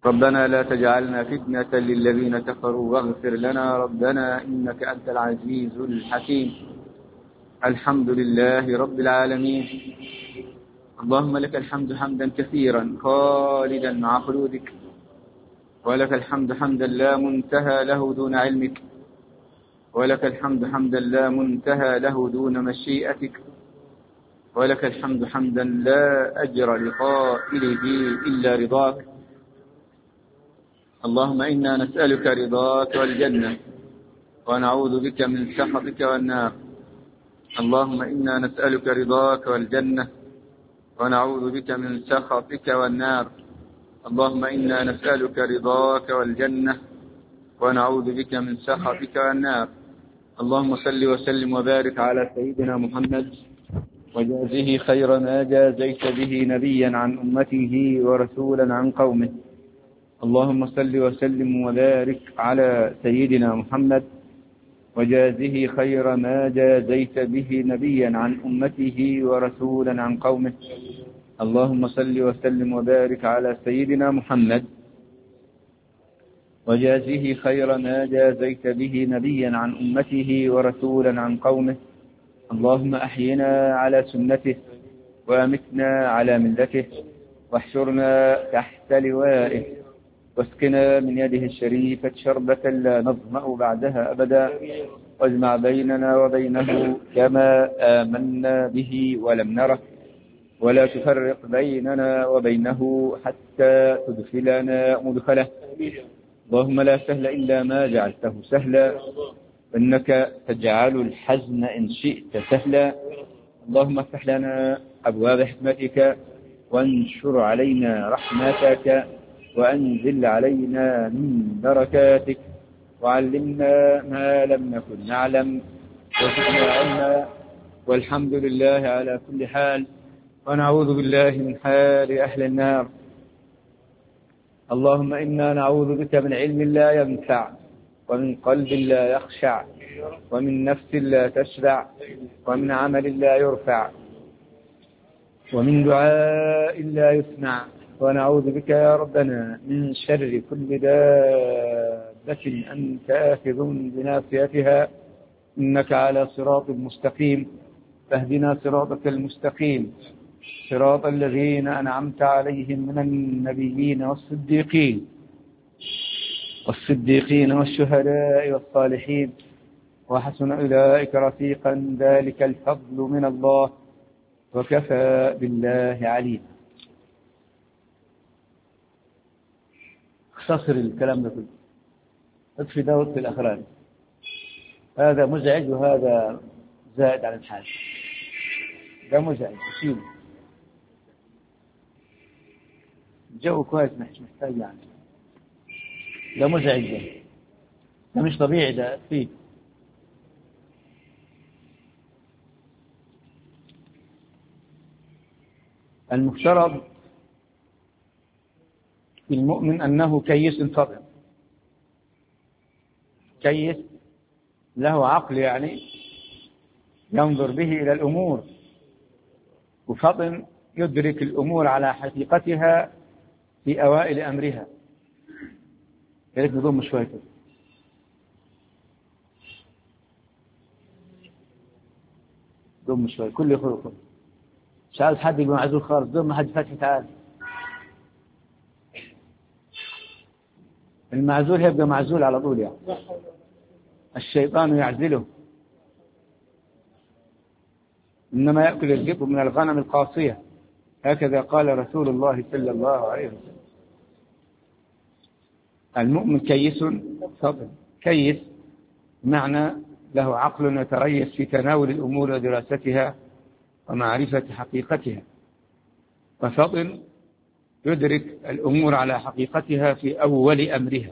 ربنا لا تجعلنا فتنة للذين كفروا واغفر لنا ربنا إنك أنت العزيز الحكيم. الحمد لله رب العالمين. اللهم لك الحمد حمدا كثيرا خالدا مع خلودك، ولك الحمد حمدا لا منتهى له دون علمك، ولك الحمد حمدا لا منتهى له دون مشيئتك، ولك الحمد حمدا لا أجر لقائله إلا رضاك. اللهم إنا نسألك رضاك والجنة ونعوذ بك من سخطك والنار. اللهم إنا نسألك رضاك والجنة ونعوذ بك من سخطك والنار. اللهم إنا نسألك رضاك والجنة ونعوذ بك من سخطك والنار. اللهم صل وسلم وبارك على سيدنا محمد وجازه خير ما جازيت به نبيا عن أمته ورسولا عن قومه. اللهم صل وسلم وبارك على سيدنا محمد وجازه خير ما جازيت به نبيا عن أمته ورسولا عن قومه. اللهم صل وسلم وبارك على سيدنا محمد وجازه خير ما جازيت به نبيا عن أمته ورسولا عن قومه. اللهم أحينا على سنته وأمتنا على ملته واحشرنا تحت لوائه واسقنا من يده الشريفة شربة لا نظمأ بعدها أبدا، واجمع بيننا وبينه كما آمنا به ولم نره، ولا تفرق بيننا وبينه حتى تدخلنا مدخله. اللهم لا سهل إلا ما جعلته سهلا، إنك تجعل الحزن إن شئت سهلا. اللهم افتح لنا أبواب حكمتك وانشر علينا رحمتك وأنزل علينا من بركاتك، وعلمنا ما لم نكن نعلم وزدنا علما، والحمد لله على كل حال، ونعوذ بالله من حال أهل النار. اللهم إنا نعوذ بك من علم لا ينفع، ومن قلب لا يخشع، ومن نفس لا تشبع، ومن عمل لا يرفع، ومن دعاء لا يسمع. ونعوذ بك يا ربنا من شر كل دابة أنت آخذ بناصيتها، إنك على صراط مستقيم، فاهدنا صراطك المستقيم، صراط الذين أنعمت عليهم من النبيين والصديقين والشهداء والصالحين، وحسن أولئك رفيقا، ذلك الفضل من الله، وكفى بالله عليما. اختصر الكلام ده كله، اطفي ده واطفي الأخران، هذا مزعج وهذا زائد على الحال. ده مزعج شيل، الجو كويس مش محتاج يعني. ده مزعج، ده مش طبيعي، ده فيه. المفترض في المؤمن أنه كيس فطن، كيس له عقل يعني ينظر به إلى الأمور، وفطن يدرك الأمور على حقيقتها في أوائل أمرها. ياريت نضم شوية كده. ضم شوية، كل يخرج مش عايز حد يبقى معزول خالص. ضم حد فتح تعال. المعزول هيبقى معزول على طول يعني. الشيطان يعزله، إنما يأكل الذئب من الغنم القاصية، هكذا قال رسول الله صلى الله عليه وسلم. المؤمن كيس فطن، كيس معنى له عقل يتريث في تناول الأمور ودراستها ومعرفة حقيقتها، وفطن يدرك الأمور على حقيقتها في أول أمرها.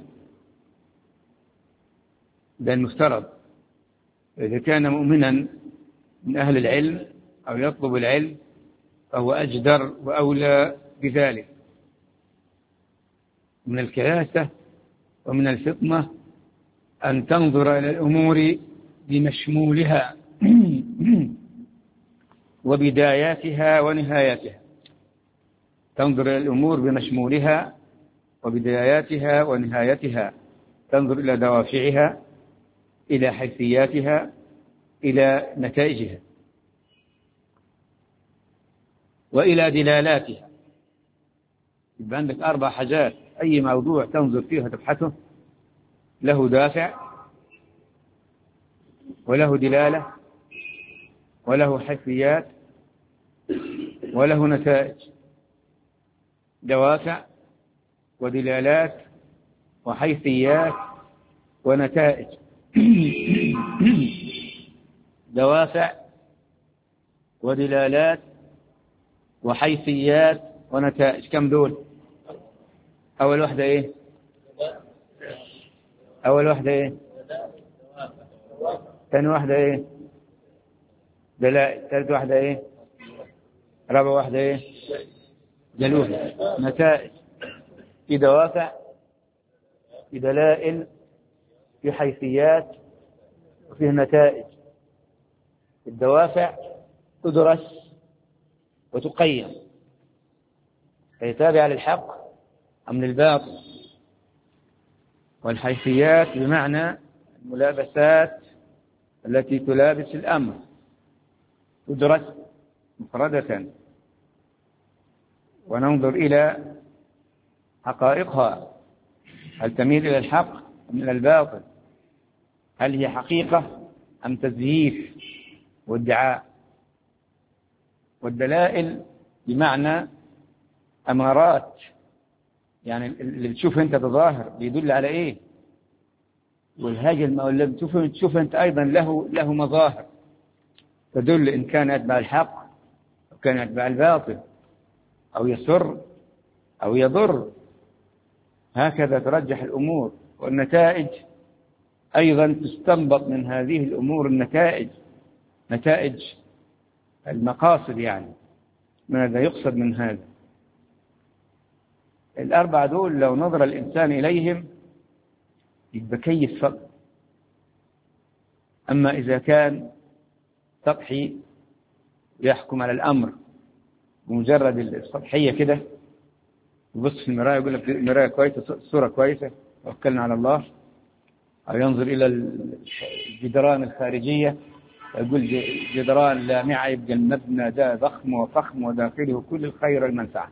ده المفترض. إذا كان مؤمنا من أهل العلم أو يطلب العلم فهو أجدر وأولى بذلك. من الكياسة ومن الفطنة أن تنظر إلى الأمور بمشمولها وبداياتها ونهاياتها. تنظر إلى الأمور بمشمولها وبداياتها ونهايتها، تنظر إلى دوافعها، إلى حيثياتها، إلى نتائجها، وإلى دلالاتها. يبقى عندك 4 حاجات، أي موضوع تنظر فيه وتبحثه له دافع، وله دلالة، وله حيثيات، وله نتائج. دوافع ودلالات وحيثيات ونتائج. دوافع ودلالات وحيثيات ونتائج. كم دول؟ أول واحدة إيه؟ أول واحدة إيه؟ ثاني واحدة إيه؟ دلائل. ثالث واحدة إيه؟ رابع واحدة إيه؟ دلول. نتائج. في دوافع، في دلائل، في حيثيات، وفيه نتائج. الدوافع تدرس وتقيم، هي تابعة للحق أم للباطل. والحيثيات بمعنى الملابسات التي تلابس الأمر، تدرس مفردة وننظر إلى حقائقها، هل تميل إلى الحق أم إلى الباطل، هل هي حقيقة أم تزييف وادعاء. والدلائل بمعنى أمارات، يعني اللي بتشوفه أنت بظاهر بيدل على إيه، والهاجل اللي بتشوفه أنت أيضا له مظاهر تدل إن كان يتبع الحق أو كان يتبع الباطل، أو يسر أو يضر. هكذا ترجح الأمور. والنتائج أيضا تستنبط من هذه الأمور النتائج، نتائج المقاصد، يعني ماذا يقصد من هذا. 4 دول لو نظر الإنسان إليهم يبقى كيف فقط. أما إذا كان سطحي يحكم على الأمر بمجرد السطحية كده، يبص في المراية يقول لك المراية كويسة، الصورة كويسة، توكلنا على الله. أو ينظر إلى الجدران الخارجية يقول جدران لامعة، يبقى المبنى ده ضخم وفخم وداخله كل الخير والمنفعة،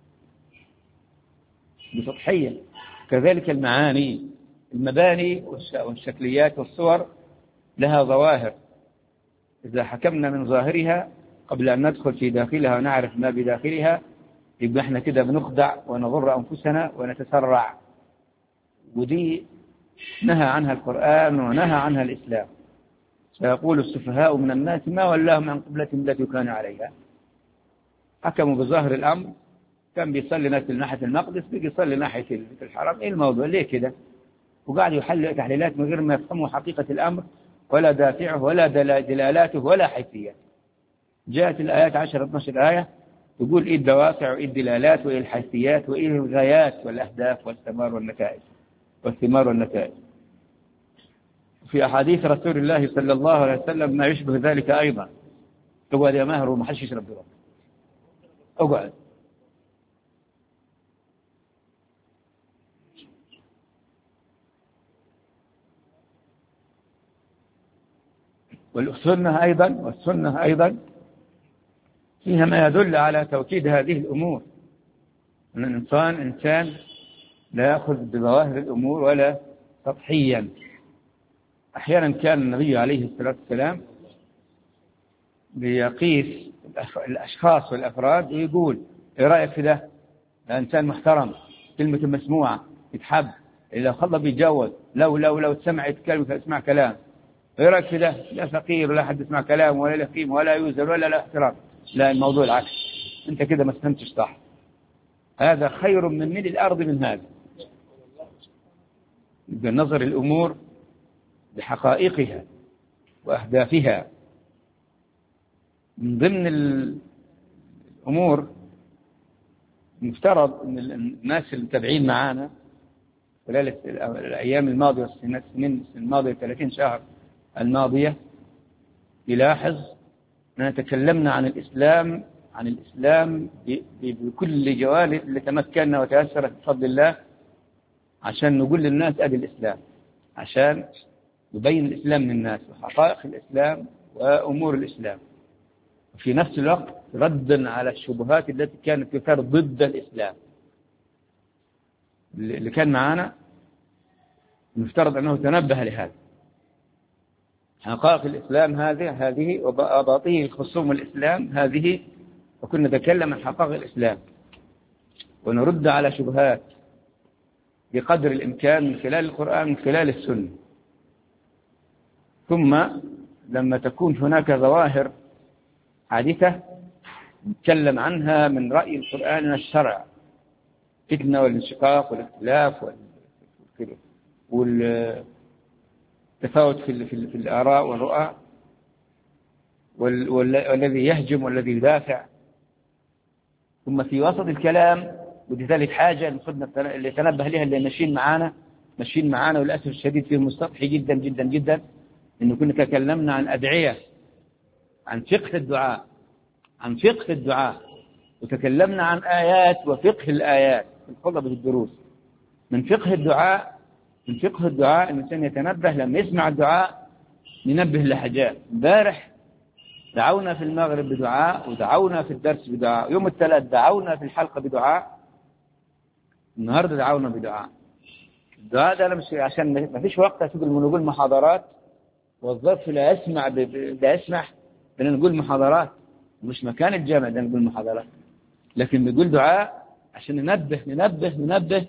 بسطحية. كذلك المعاني، المباني والشكليات والصور لها ظواهر، إذا حكمنا من ظاهرها قبل أن ندخل في داخلها ونعرف ما بداخلها يبقى احنا كده بنخدع ونضر أنفسنا ونتسرع. ودي نهى عنها القرآن ونهى عنها الإسلام. سيقول السفهاء من الناس ما ولاهم عن قبلتهم التي كانوا عليها. حكموا بظاهر الأمر، كان بيصلي ناس ناحية المقدس بيجي يصلي ناحية الحرم. إيه الموضوع؟ ليه كده؟ وقاعد يحلل تحليلات من غير ما يفهموا حقيقة الأمر ولا دافعه ولا دلالاته ولا حيثيات. جاءت الآيات 10-12 آية تقول إيه الدوافع وإيه الدلالات وإيه الحيثيات وإيه الغايات والأهداف والثمار والنتائج. في أحاديث رسول الله صلى الله عليه وسلم ما يشبه ذلك أيضا. اقعد يا ماهر وما حدش يشرب دروب، اقعد. والسنة أيضا فيها ما يدل على توكيد هذه الأمور، أن الإنسان إنسان لا يأخذ بظواهر الأمور ولا سطحيا. أحيانا كان النبي عليه الصلاة والسلام بيقيس الأشخاص والأفراد ويقول إيه رأيك في ده إنسان محترم، كلمة مسموعة، يتحب، إذا خلى بيتجوز، لو تسمع يتكلم فاسمع كلام. إيه رأيك في ده؟ لا فقير ولا حد يسمع كلام ولا له قيمة ولا يوزن ولا له احترام. لا، الموضوع العكس، أنت كده ما فهمتش صح. هذا خير من ملء الأرض من هذا. بنظر الأمور بحقائقها وأهدافها. من ضمن الأمور المفترض أن الناس المتابعين معانا خلال الأيام الماضية والسنين الماضية 30 شهر الماضية يلاحظ أننا تكلمنا عن الإسلام بكل جوانب اللي تمكنا وتأثرت بفضل الله عشان نقول للناس أدي الإسلام، عشان نبين الإسلام للناس وحقائق الإسلام وأمور الإسلام، وفي نفس الوقت ردا على الشبهات التي كانت تثار ضد الإسلام. اللي كان معانا المفترض أنه تنبه لهذا، حقائق الإسلام هذه وأباطيل خصوم الإسلام هذه، وكنا نتكلم عن حقائق الإسلام ونرد على شبهات بقدر الإمكان من خلال القرآن من خلال السنة. ثم لما تكون هناك ظواهر حادثة نتكلم عنها من رأي القرآن والشرع، فتنة والانشقاق والاختلاف والتفاوت في الآراء والرؤى، والذي يهجم والذي يدافع. ثم في وسط الكلام، ولذلك حاجة اللي يتنبه لها اللي ماشيين معانا وللأسف الشديد فيه مستطحي جدا جدا جدا، إنه كنا تكلمنا عن أدعية، عن فقه الدعاء، وتكلمنا عن آيات وفقه الآيات في الخطب الدروس. من فقه الدعاء الإنسان يتنبه لما يسمع الدعاء، ينبه لحاجات. امبارح دعونا في المغرب بدعاء، ودعونا في الدرس بدعاء، يوم الثلاث دعونا في الحلقة بدعاء، النهاردة دعونا بدعاء. الدعاء ده مش عشان ما فيش وقت نقول محاضرات، والظرف لا يسمح بأن نقول محاضرات، مش مكان الجامع ده نقول محاضرات، لكن نقول دعاء عشان ننبه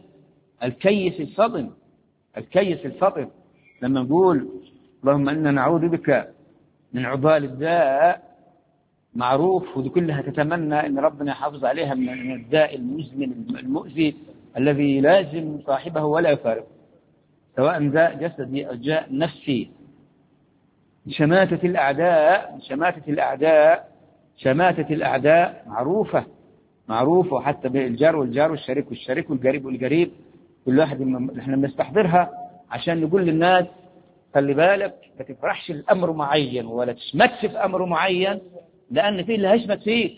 الكيس الفطن لما نقول اللهم إنا نعوذ بك من عضال الداء، معروف، ودي كلها تتمنى أن ربنا يحافظ عليها من الداء المزمن المؤذي الذي لازم صاحبه ولا يفارقه، سواء داء جسدي أو داء نفسي. شماتة الأعداء معروفة، وحتى بالجار والجار والشريك والقريب كل واحد احنا بنستحضرها عشان نقول للناس خلي بالك ما تفرحش الأمر معين ولا تشمتش في أمر معين، لأن فيه اللي هيشمت فيك.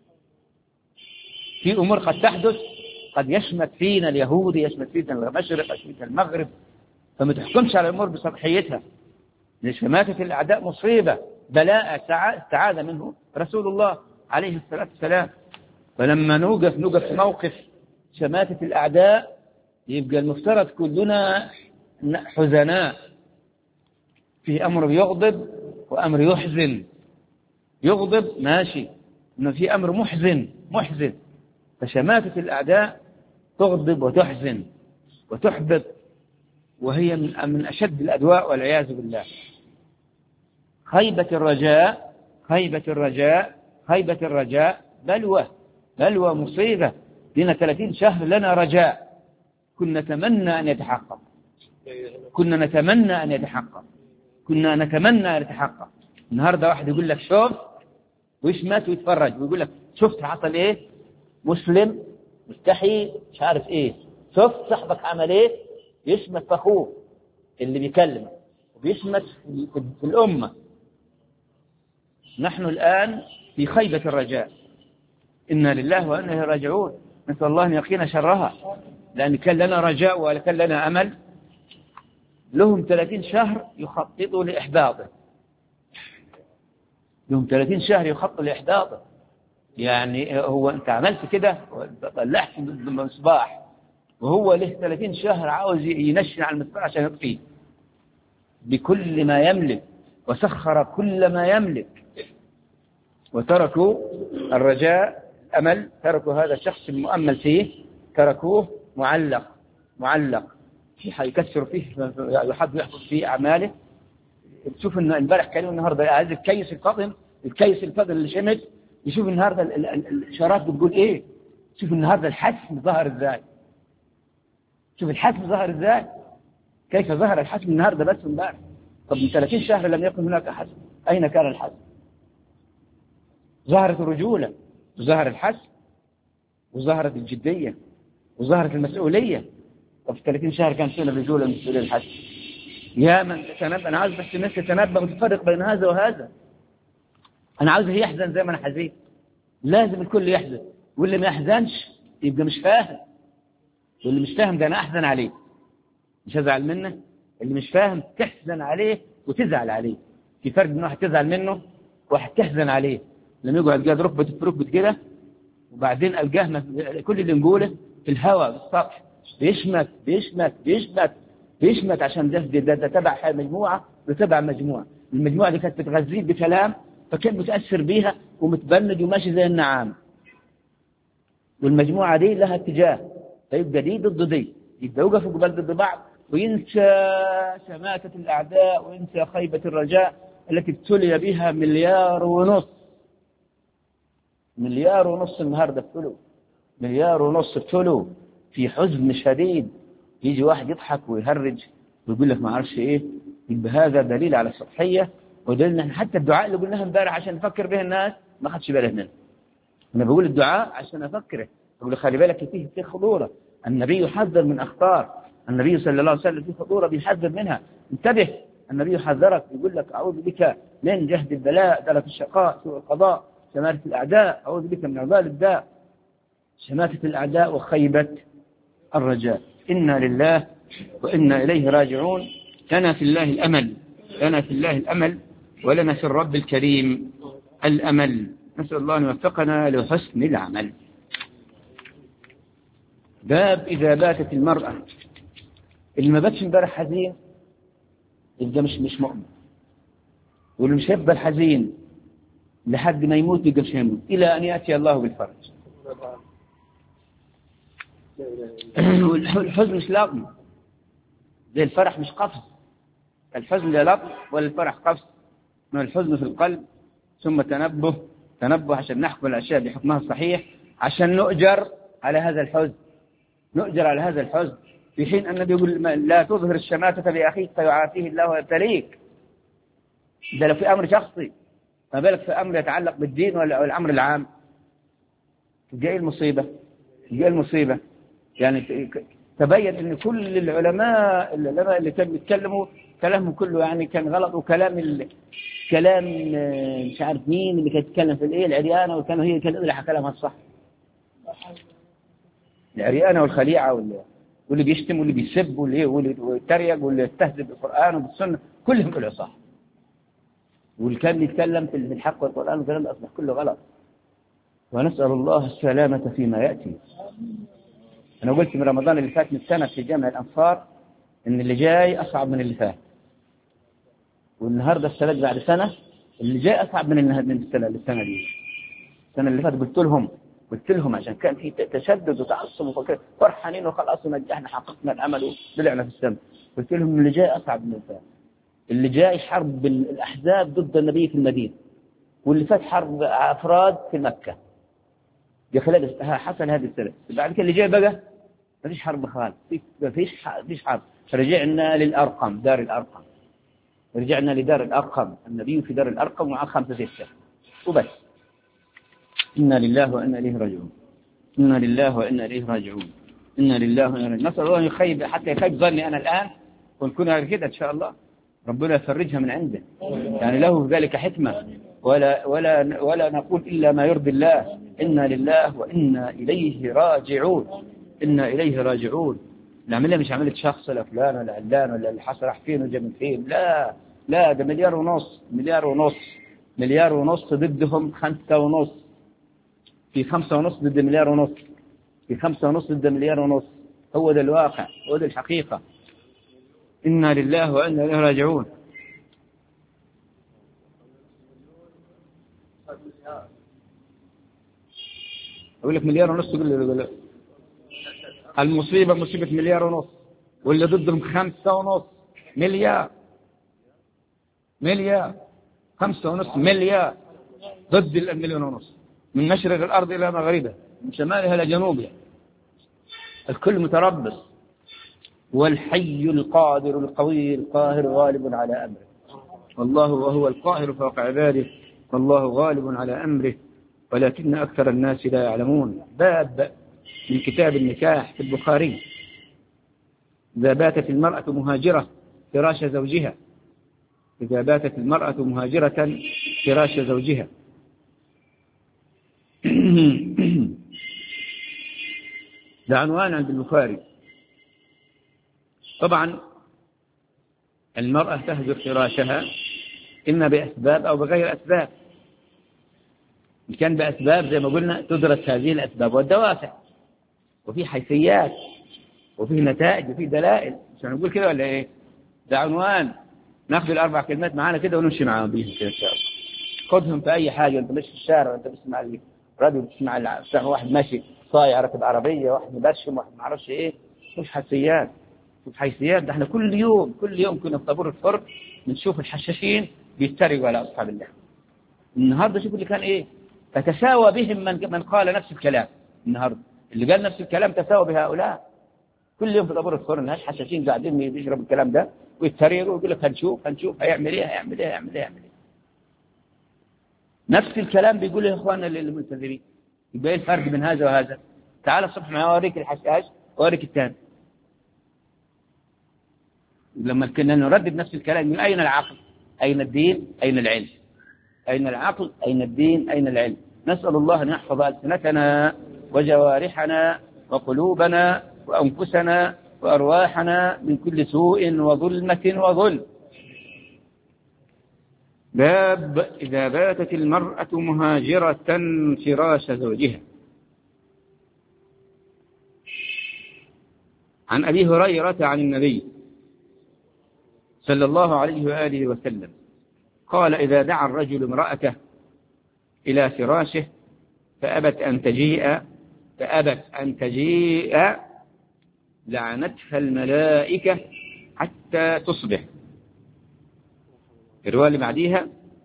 في أمور قد تحدث، قد يشمت فينا اليهودي، يشمت فينا المشرق، يشمت فينا المغرب، فما تحكمش على الأمور بسطحيتها. شماتة الأعداء مصيبة بلاء استعاذ منه رسول الله عليه الصلاة والسلام. فلما نوقف في موقف شماتة الأعداء، يبقى المفترض كلنا حزناء، في أمر يغضب وأمر يحزن. يغضب ماشي، إنه في أمر محزن. فشماتة الأعداء تغضب وتحزن وتحبط، وهي من أشد الأدواء والعياذ بالله. خيبة الرجاء بلوى مصيبة. لنا 30 شهر لنا رجاء، كنا نتمنى أن يتحقق. النهاردة واحد يقول لك شوف ويشمت ويتفرج ويقول لك شفت حصل ايه، مسلم مستحي مش عارف ايه، شفت صاحبك عمل ايه، يشمت في اخوه اللي بيكلمه وبيشمت في الأمة. نحن الآن في خيبة الرجاء، إنا لله وإنا إليه راجعون، نسأل الله أن يقينا شرها، لأن كان لنا رجاء ولا كان لنا أمل. لهم 30 شهر يخططوا لإحباطه، يعني هو أنت عملت كده طلعت المصباح، وهو له 30 شهر عاوز ينشن على المصباح عشان يطفيه بكل ما يملك، وسخر كل ما يملك، وتركوا الرجاء أمل، تركوا هذا الشخص المؤمل فيه، تركوه معلق يكسر فيه، يحب يحفظ فيه أعماله. تشوف إن امبارح كانوا النهارده هذا الكيس الفضل اللي شمت، يشوف النهارده الإشارات بتقول إيه، شوف النهارده الحسم ظهر إزاي، كيف ظهر الحسم النهارده بس امبارح. طب من 30 شهر لم يكن هناك حسم، أين كان الحسم؟ ظهرت الرجولة وظهر الحسم وظهرت الجدية وظهرت المسؤولية. طب في 30 شهر كان فينا الرجولة والمسؤولية الحسم. يا من تتنبأ، أنا عاوز بس الناس تتنبأ وتفرق بين هذا وهذا. أنا عاوزه يحزن زي ما أنا حزين، لازم الكل يحزن، واللي ما يحزنش يبقى مش فاهم، واللي مش فاهم ده أنا أحزن عليه. مش هزعل منه. اللي مش فاهم تحزن عليه وتزعل عليه. في فرق بين واحد تزعل منه وواحد تحزن عليه. لما يقعد قاعد ركبة في ركبة كده وبعدين ألقاه كل اللي نقوله في الهواء بالسطح بيشمت بيشمت بيشمت بيشمت عشان ده تبع مجموعة وتبع مجموعة. المجموعة دي كانت بتغذيه بكلام فكان متأثر بيها ومتبند وماشي زي النعام، والمجموعة دي لها اتجاه، فيبقى دي ضد دي، يبقى يوقفوا قبل ضد بعض وينسى شماتة الأعداء وينسى خيبة الرجاء التي ابتلي بها 1.5 مليار. 1.5 مليار النهارده ابتلوا، 1.5 مليار ابتلوا في حزن شديد. يجي واحد يضحك ويهرج ويقول لك ما اعرفش ايه، يبقى هذا دليل على السطحيه ودليل ان حتى الدعاء اللي قلناه امبارح عشان نفكر به الناس ما خدش باله منه. انا بقول الدعاء عشان افكره، بقول خلي بالك فيه خطوره. النبي يحذر من اخطار، النبي صلى الله عليه وسلم فيه خطوره بيحذر منها. انتبه، النبي يحذرك يقول لك اعوذ بك من جهد البلاء، درك الشقاء، سوء القضاء، شماتة الاعداء، اعوذ بك من عذاب الداء، شماتة الاعداء وخيبة الرجاء. إنا لله وإنا إليه راجعون. لنا في الله الأمل، لنا في الله الأمل ولنا في الرب الكريم الأمل. نسأل الله أن يوفقنا لحسن العمل. باب إذا باتت المرأة. اللي ما باتش امبارح حزين يبقى مش مؤمن، واللي مش هيفضل حزين لحد ما يموت يبقى مش هيموت إلى أن يأتي الله بالفرج. والحزن مش لطم زي الفرح، مش قفز. الحزن لا لطم ولا الفرح قفز، من الحزن في القلب. ثم تنبه عشان نحكم الأشياء بحكمها الصحيح، عشان نؤجر على هذا الحزن، نؤجر على هذا الحزن. في حين النبي يقول لا تظهر الشماتة لأخيك فيعافيه الله ويبتليك. ده لو في أمر شخصي، ما بالك في أمر يتعلق بالدين ولا الأمر العام. جاء المصيبة يعني تبين ان كل العلماء اللي كانوا بيتكلموا كلامهم كله يعني كان غلط، وكلام كلام مش عارف مين اللي كان يتكلم في الايه العريانه، وكانوا هي كان اللي كلامها الصح. العريانه والخليعه واللي بيشتم واللي بيسب واللي يتريق واللي يستهزئ بالقران وبالسنه كلهم قالوا صح، واللي كان يتكلم في الحق والقران والكلام ده اصبح كله غلط. ونسال الله السلامه فيما ياتي. أنا قلت من رمضان اللي فات من سنة في جامع الأنصار إن اللي جاي أصعب من اللي فات، والنهاردة السنة بعد سنة اللي جاي أصعب من السنة دي. السنة اللي فاتت قلت لهم عشان كان في تشدد وتعصب فرحانين وخلاص ونجحنا حققنا الأمل وطلعنا في السنة. قلت لهم اللي جاي أصعب من اللي فات. اللي جاي حرب الأحزاب ضد النبي في المدينة، واللي فات حرب أفراد في مكة. دي خلال حصل هذه السنة. بعد كده اللي جاي بقى ما فيش حرب خالص، ما فيش حرب. رجعنا للأرقم، دار الأرقم، رجعنا لدار الأرقم، النبي في دار الأرقم ومع 5 6 وبس. إنا لله وإنا إليه راجعون، إنا لله وإنا إليه راجعون، إنا لله وإنا إليه. نسأل الله يخيب حتى يخيب ظني أنا الآن ونكون على كده إن شاء الله. ربنا يفرجها من عنده، يعني له ذلك حكمة، ولا نقول إلا ما يرضي الله. إنا لله وإنا إليه راجعون، إنا إليه راجعون. العملية مش عملية شخص لا فلان ولا علان ولا اللي حصل راح فين وجا من فين، لا ده 1.5 مليار، 1.5 مليار ضدهم 5.5، في 5.5 ضد 1.5 مليار، في 5.5 ضد 1.5 مليار. هو ده الواقع، هو ده الحقيقة. إنا لله وإنا إليه راجعون. أقول لك 1.5 مليار تقول لي المصيبة مصيبة 1.5 مليار، واللي ضدهم 5.5 مليار. 5.5 مليار ضد 1.5 مليار، من مشرق الأرض إلى مغربها، من شمالها إلى جنوبها، الكل متربص. والحي القادر القوي القاهر غالب على أمره، والله وهو القاهر فوق عباده، والله غالب على أمره ولكن أكثر الناس لا يعلمون. باب من كتاب النكاح في البخاري. إذا باتت المرأة مهاجرة فراش زوجها، إذا باتت المرأة مهاجرة فراش زوجها. ده عنوان عند البخاري. طبعا المرأة تهجر فراشها إما بأسباب أو بغير أسباب. إن كان بأسباب زي ما قلنا تدرس هذه الأسباب والدوافع، وفي حيثيات وفي نتائج وفي دلائل. مش هنقول كده ولا إيه؟ ده عنوان ناخذ الأربع كلمات معانا كده ونمشي معاهم بيهم كده إن شاء الله. خذهم في أي حاجة، أنت مش في الشارع، أنت بتسمع الراديو، بتسمع واحد ماشي صايع راكب عربية، واحد مبشم، واحد ما اعرفش إيه. شوف حيثيات، شوف حيثيات. ده احنا كل يوم كنا في طابور الفرن بنشوف الحشاشين بيتريقوا على أصحاب الله. النهارده شوف اللي كان إيه، فتساوى بهم من قال نفس الكلام. النهارده اللي قال نفس الكلام تساوى بهؤلاء. كل يوم في طابور الفرن الحشاشين قاعدين يشربوا الكلام ده ويتريقوا ويقول لك هنشوف هيعمل ايه. نفس الكلام بيقوله اخواننا المنتظرين. يبقى ايه الفرق بين هذا وهذا؟ تعال الصبح معي اوريك الحشاش واوريك الثاني. لما كنا نردد نفس الكلام من اين العقل؟ اين الدين؟ اين العلم؟ اين العقل؟ اين الدين؟ اين العلم؟ نسأل الله ان يحفظ ألسنتنا وجوارحنا وقلوبنا وانفسنا وارواحنا من كل سوء وظلمة وظلم. باب إذا باتت المرأة مهاجرة فراش زوجها. عن أبي هريرة عن النبي صلى الله عليه وآله وسلم قال: إذا دعا الرجل امرأته إلى فراشه فأبت أن تجيء لعنتها الملائكة حتى تصبح. الرواية اللي بعديها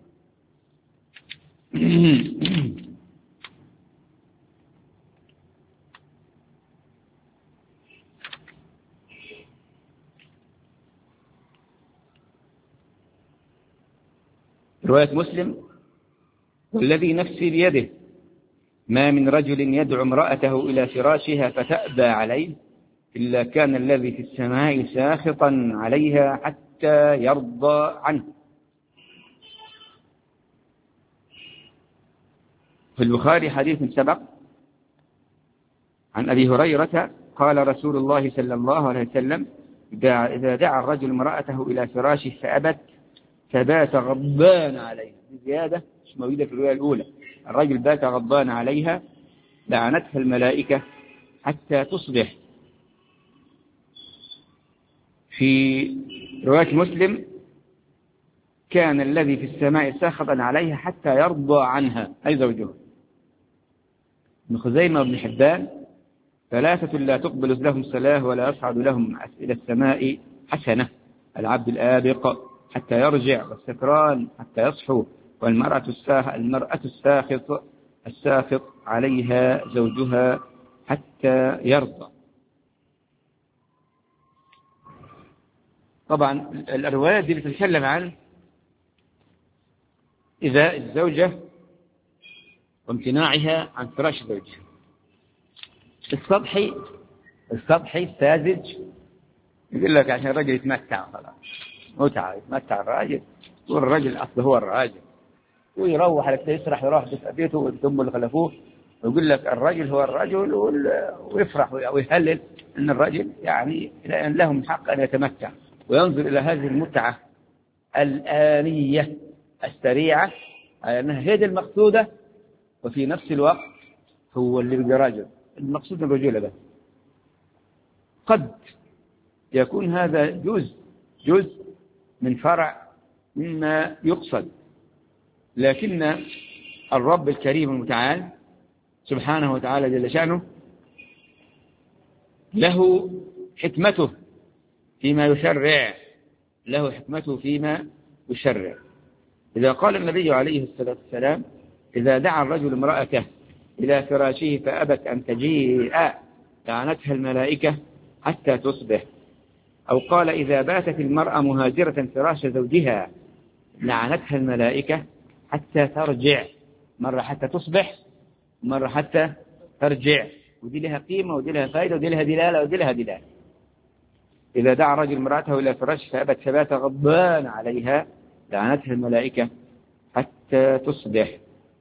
رواية مسلم: والذي نفسي بيده ما من رجل يدعو امرأته إلى فراشها فتأبى عليه إلا كان الذي في السماء ساخطا عليها حتى يرضى عنه. في البخاري حديث سبق عن أبي هريرة قال رسول الله صلى الله عليه وسلم: إذا دعا الرجل امرأته إلى فراشه فأبت فبات غضبان عليها. زيادة مش موجودة في الرواية الأولى. الرجل بات غضبان عليها لعنتها الملائكة حتى تصبح. في رواية مسلم: كان الذي في السماء ساخطا عليها حتى يرضى عنها، أي زوجها. ابن خزيمة وابن حبان: ثلاثة لا تقبل لهم صلاة ولا يصعد لهم إلى السماء حسنة: العبد الآبق حتى يرجع، والسكران حتى يصحو، والمرأة الساخط عليها زوجها حتى يرضى. طبعا الروايات دي بتتكلم عن إذا الزوجة وامتناعها عن فراش زوجها. السطحي الساذج يقول لك عشان الرجل يتمتع، خلاص متعة يتمتع الراجل، والرجل أصله هو الراجل، ويروح لك يسرح يروح بيته ويتم اللي خلفوه ويقول لك الرجل هو الرجل، ويفرح ويهلل أن الرجل يعني لهم حق أن يتمتع، وينظر إلى هذه المتعة الآنية السريعة على أنها هي دي المقصودة، وفي نفس الوقت هو اللي بيجي راجل. المقصود الرجولة بس. قد يكون هذا جزء من فرع مما يقصد، لكن الرب الكريم المتعال سبحانه وتعالى جل شأنه له حكمته فيما يشرع. إذا قال النبي عليه الصلاة والسلام: إذا دعا الرجل امرأته إلى فراشه فأبت أن تجيء لعنتها الملائكة حتى تصبح. أو قال: إذا باتت المرأة مهاجرة فراش زوجها لعنتها الملائكة حتى ترجع. مرة حتى تصبح، مرة حتى ترجع، ودي لها قيمة ودي لها فائدة ودي لها دلالة ودي لها دلالة. إذا دعا رجل امرأته إلى فراش فأبت فبات غضبان عليها لعنتها الملائكة حتى تصبح.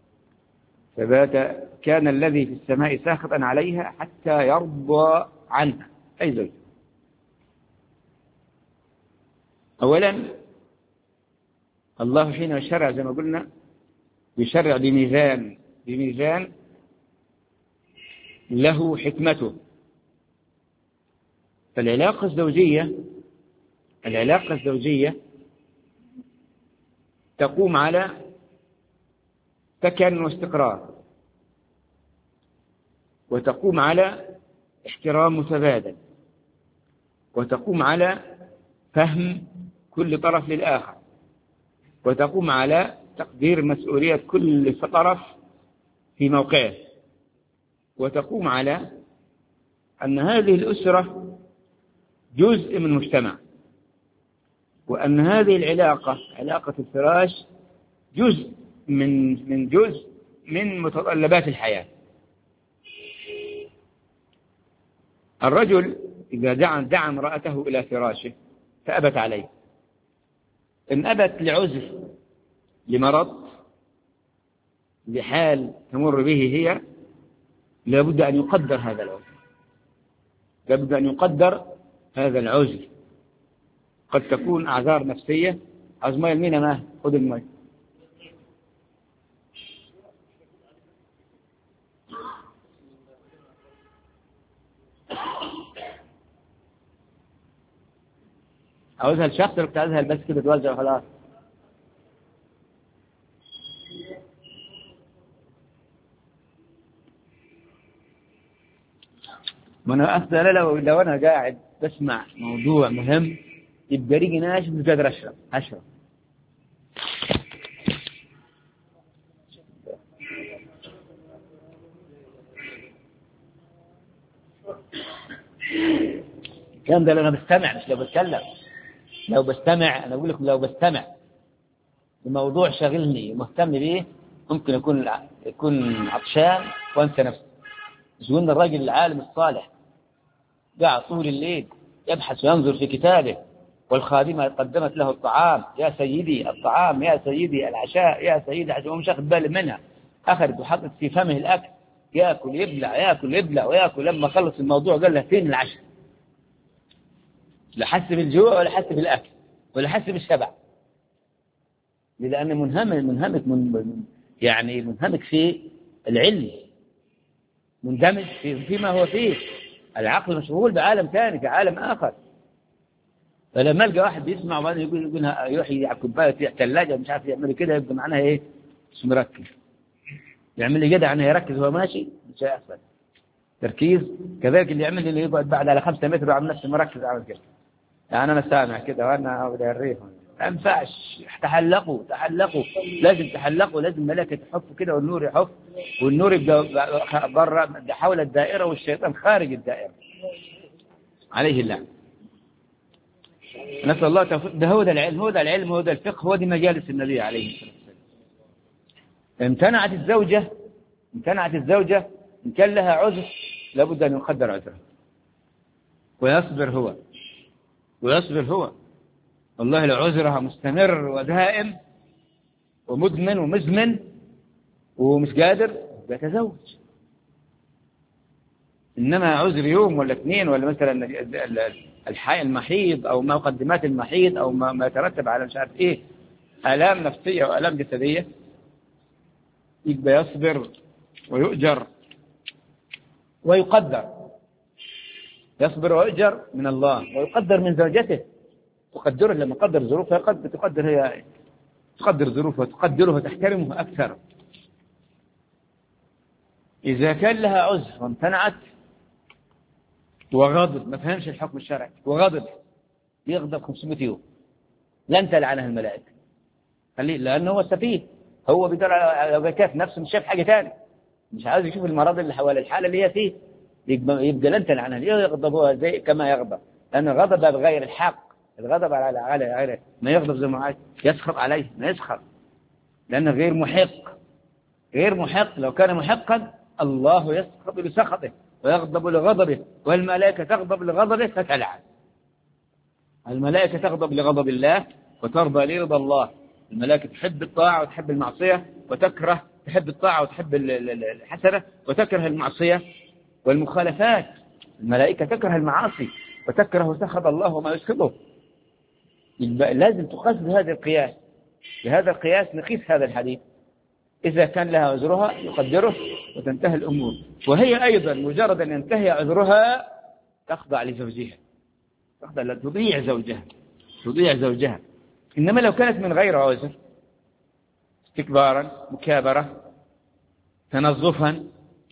كان الذي في السماء ساخطا عليها حتى يرضى عنها، أي زوج. أولا الله حين يشرع زي ما قلنا يشرع بميزان له حكمته. فالعلاقة الزوجية تقوم على سكن واستقرار، وتقوم على احترام متبادل، وتقوم على فهم كل طرف للآخر، وتقوم على تقدير مسؤولية كل طرف في موقعه، وتقوم على أن هذه الأسرة جزء من مجتمع، وأن هذه العلاقة علاقة الفراش جزء من متطلبات الحياة. الرجل إذا دعا امرأته إلى فراشه فأبت عليه، إن أبت لعذر، لمرض، لحال تمر به هي، لابد أن يقدر هذا العذر. قد تكون أعذار نفسية. عاوز مية المينا ما خذ المية. عاوزها الشخص اللي بتعوزها بس كده توزع وخلاص. ما أنا أفضل لو أنا قاعد بسمع موضوع مهم يبقى ريقي ناشف مش قادر أشرب. الكلام ده أنا بستمع مش لو بتكلم. لو بستمع أنا أقول لكم، لو بستمع الموضوع شاغلني ومهتم به ممكن يكون عطشان وأنسى نفسي. زون الرجل العالم الصالح قاعد طول الليل يبحث وينظر في كتابه، والخادمة قدمت له الطعام، يا سيدي الطعام، يا سيدي العشاء، يا سيدي العشاء، ومش أخذ باله منها، أخذت وحطت في فمه الأكل، يأكل يبلع ويأكل. لما خلص الموضوع قال له فين العشاء؟ لا حس بالجوع ولا حس بالأكل ولا حس بالشبع، لأنه منهمك في العلم، مندمج فيما هو فيه. العقل مشغول بعالم ثاني، في عالم آخر. فلما ألقى واحد بيسمع وبعدين يقول يروح على كوباية ثلاجة مش عارف يعمل كده، يبقى معناها إيه؟ مش مركز. يعمل لي جدع أنه يركز وهو ماشي مش هيحصل تركيز. كذلك اللي يعمل اللي يقعد بعد على 5 متر وعمل نفسه مركز عمل كده، يعني أنا سامع كده وأنا أبدا أريهم. ما ينفعش. تحلقوا لازم تحلقوا، لازم ملائكة تحفوا كده والنور يحف، والنور يبقى برا حول الدائرة والشيطان خارج الدائرة عليه اللعنة. نسأل الله توفيق. ده هو ده العلم هو ده الفقه، هو دي مجالس النبي عليه الصلاة والسلام. امتنعت الزوجة إن كان لها عذر لابد أن يقدر عذرها ويصبر هو. والله لو عذرها مستمر ودائم ومدمن ومزمن ومش قادر يتزوج. إنما عذر يوم ولا 2 ولا مثلا المحيض أو مقدمات المحيض أو ما يترتب على مش عارف إيه، آلام نفسية وآلام جسدية، يبقى يصبر ويؤجر ويقدر. يصبر ويؤجر من الله ويقدر من زوجته. تقدره لما قدر ظروفها تقدر هي تقدر ظروفها، تقدره وتحترمه أكثر. إذا كان لها عذر وامتنعت وغضب، ما فهمش الحكم الشرعي وغضب، يغضب 500 يوم لن تلعنه الملائكة. خليه، لأنه هو سفيه، هو بيدور على كيف نفسه، مش شايف حاجة تاني، مش عايز يشوف المرض اللي حوالي الحالة اللي هي فيه، يبقى لن تلعنه. يغضبوها زي كما يغضب، لأن الغضب بغير الحق. الغضب على ما يغضب زي ما عايز، يسخط عليه ما يسخط، لأنه غير محق. لو كان محقا الله يسخط لسخطه ويغضب لغضبه، والملائكة تغضب لغضبه فتلعن. الملائكة تغضب لغضب الله وترضى لرضا الله. الملائكة تحب الطاعة وتحب المعصية، تحب الطاعة وتحب الحسنة، وتكره المعصية والمخالفات. الملائكة تكره المعاصي وتكره سخط الله وما يسخطه. لازم تقاس بهذا القياس. بهذا القياس نقيس هذا الحديث. إذا كان لها عذرها يقدره وتنتهي الأمور. وهي أيضا مجرد أن ينتهي عذرها تخضع لزوجها، تضيع زوجها. إنما لو كانت من غير عذر، استكبارا، مكابرة، تنظفا،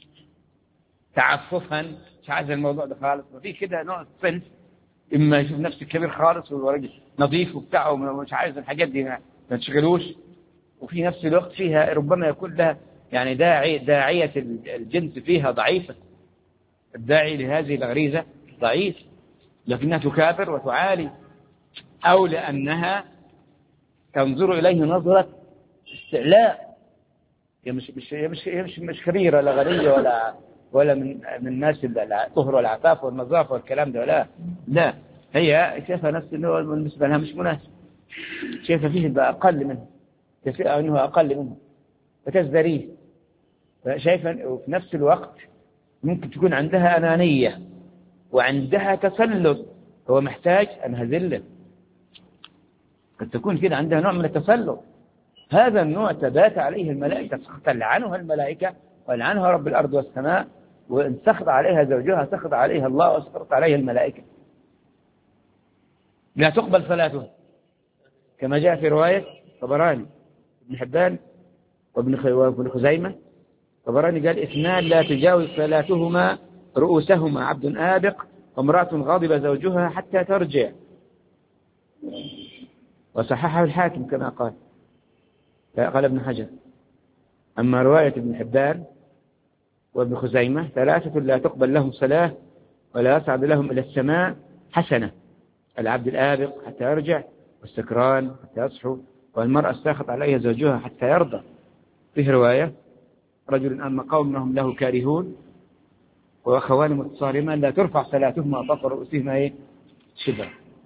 تعففا، مش عايز الموضوع ده خالص، وفي كده نوع صنف، إما يشوف نفسه كبير خالص والراجل نظيف وبتاع ومش عايز الحاجات دي ما تشغلوش، وفي نفس الوقت فيها ربما يكون لها يعني داعية الجنس فيها ضعيفة، الداعي لهذه الغريزة ضعيف، لكنها تكابر وتعالي، أو لأنها تنظر إليه نظرة استعلاء. هي مش خبيرة لا غنية ولا من الناس الطهر والعفاف والنظافة والكلام ده، لا هي شايفة نفس أنه بالنسبة لها مش مناسب، شايفة فيه أقل منه، شايفة أنه أقل منه فتزدريه، شايفة. وفي نفس الوقت ممكن تكون عندها أنانية وعندها تسلط، هو محتاج أنها ذلة، قد تكون كده عندها نوع من التسلط. هذا النوع تبات عليه الملائكة، تلعنها الملائكة ويلعنها رب الأرض والسماء، وإن سخط عليها زوجها سخط عليها الله وسخط عليها الملائكة. لا تقبل صلاتها كما جاء في رواية طبراني ابن حبان وابن خزيمة. طبراني قال: 2 لا تجاوز صلاتهما رؤوسهما، عبد آبق وامرأة غاضب زوجها حتى ترجع. وصححه الحاكم كما قال ابن حجر. أما رواية ابن حبان وابن خزيمة: 3 لا تقبل لهم صلاة ولا يصعد لهم إلى السماء حسنة، العبد الآبق حتى يرجع، والسكران حتى يصحو، والمرأة الساخط عليها زوجها حتى يرضى. فيه رواية: رجل أما قوم هم له كارهون وأخوان متصارمان لا ترفع صلاتهما فوق رؤوسهما شبرا.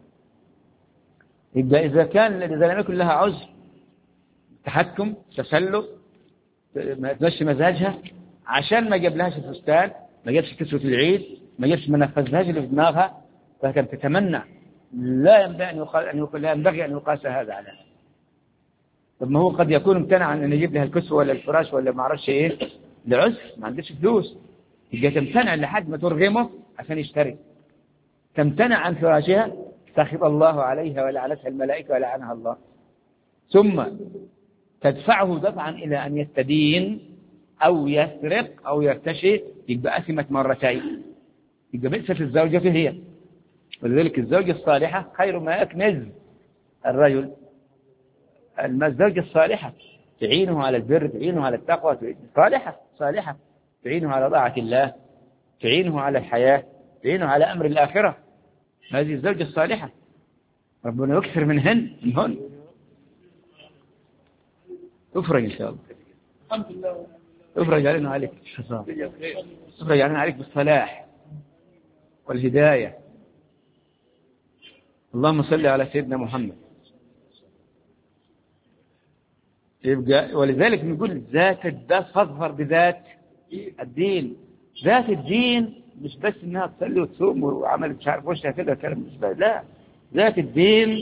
يبقى إذا لم يكن لها عذر، تحكم، تسلط، ما تمشي مزاجها، عشان ما جابلهاش الفستان، ما جابش كسوة العيد، ما جابش، ما نفذهاش اللي في دماغها، فكانت تتمنع. لا ينبغي أن يقاس هذا على هذا. طب ما هو قد يكون امتنع عن أن يجيب لها الكسوة ولا الفراش ولا ما أعرفش إيه لعذر، ما عندش فلوس، يبقى تمتنع لحد ما ترغمه عشان يشتري. تمتنع عن فراشها، سخط الله عليها ولعنتها الملائكة ولعنها الله. ثم تدفعه دفعا إلى أن يستدين أو يسرق أو يرتشي، يبقى أثمت مرتين، يبقى بئست الزوجة هي. ولذلك الزوجة الصالحة خير ما يكنز الرجل. الزوجة الصالحة تعينه على البر، تعينه على التقوى، صالحة تعينه على طاعة الله، تعينه على الحياة، تعينه على أمر الآخرة. هذه الزوجة الصالحة ربنا يكثر منهن. افرج إن شاء الله، افرج علينا عليك، افرج علينا عليك بالصلاح والهداية. اللهم صل على سيدنا محمد. يبقى ولذلك نقول ذات الدين، فاظفر بذات الدين. ذات الدين مش بس انها تصلي وتصوم وعملت مش عارف وشها كده كلام، مش بس، لا، ذات الدين.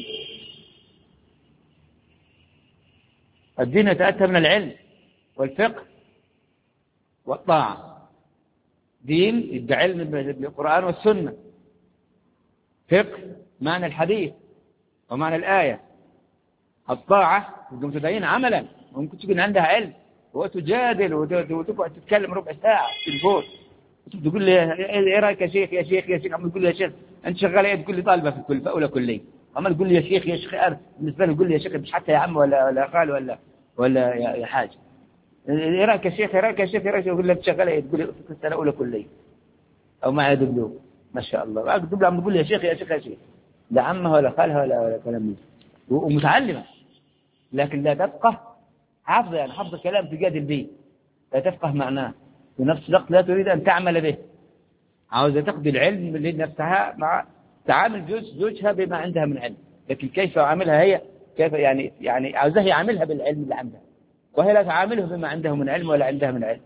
الدين يتأتى من العلم والفقه والطاعة. دين يبقى علم بالقرآن والسنة، فقه معنى الحديث ومعنى الآية، الطاعة تبقى متدين عملا، ممكن تكون عندها علم وتجادل وتقعد تتكلم ربع ساعة في التليفون، تقول لي ايه رايك يا شيخ عم تقول لي يا شيخ انت شغال ايه، تقول لي طالبه في اولى كليه، عم تقول لي يا شيخ بالنسبه لي تقول لي يا شيخ مش حتى يا عم ولا خال ولا يا حاج، ايه رايك يا شيخ يقول لي انت شغال ايه، تقول لي في السنه اولى كليه او معي دبلوم، ما شاء الله، اكتب له عم تقول لي يا شيخ لا عمها ولا خالها ولا كلام من ومتعلمه، لكن لا تفقه حافظه، يعني حافظه كلام تجادل به، لا تفقه معناه، في نفس الوقت لا تريد أن تعمل به، عاوزة تقضي العلم لنفسها مع تعامل زوجها بما عندها من علم، لكن كيف يعاملها هي، كيف يعني عاوزة يعاملها بالعلم اللي عندها، وهي لا تعامله بما عنده من علم ولا عندها من علم.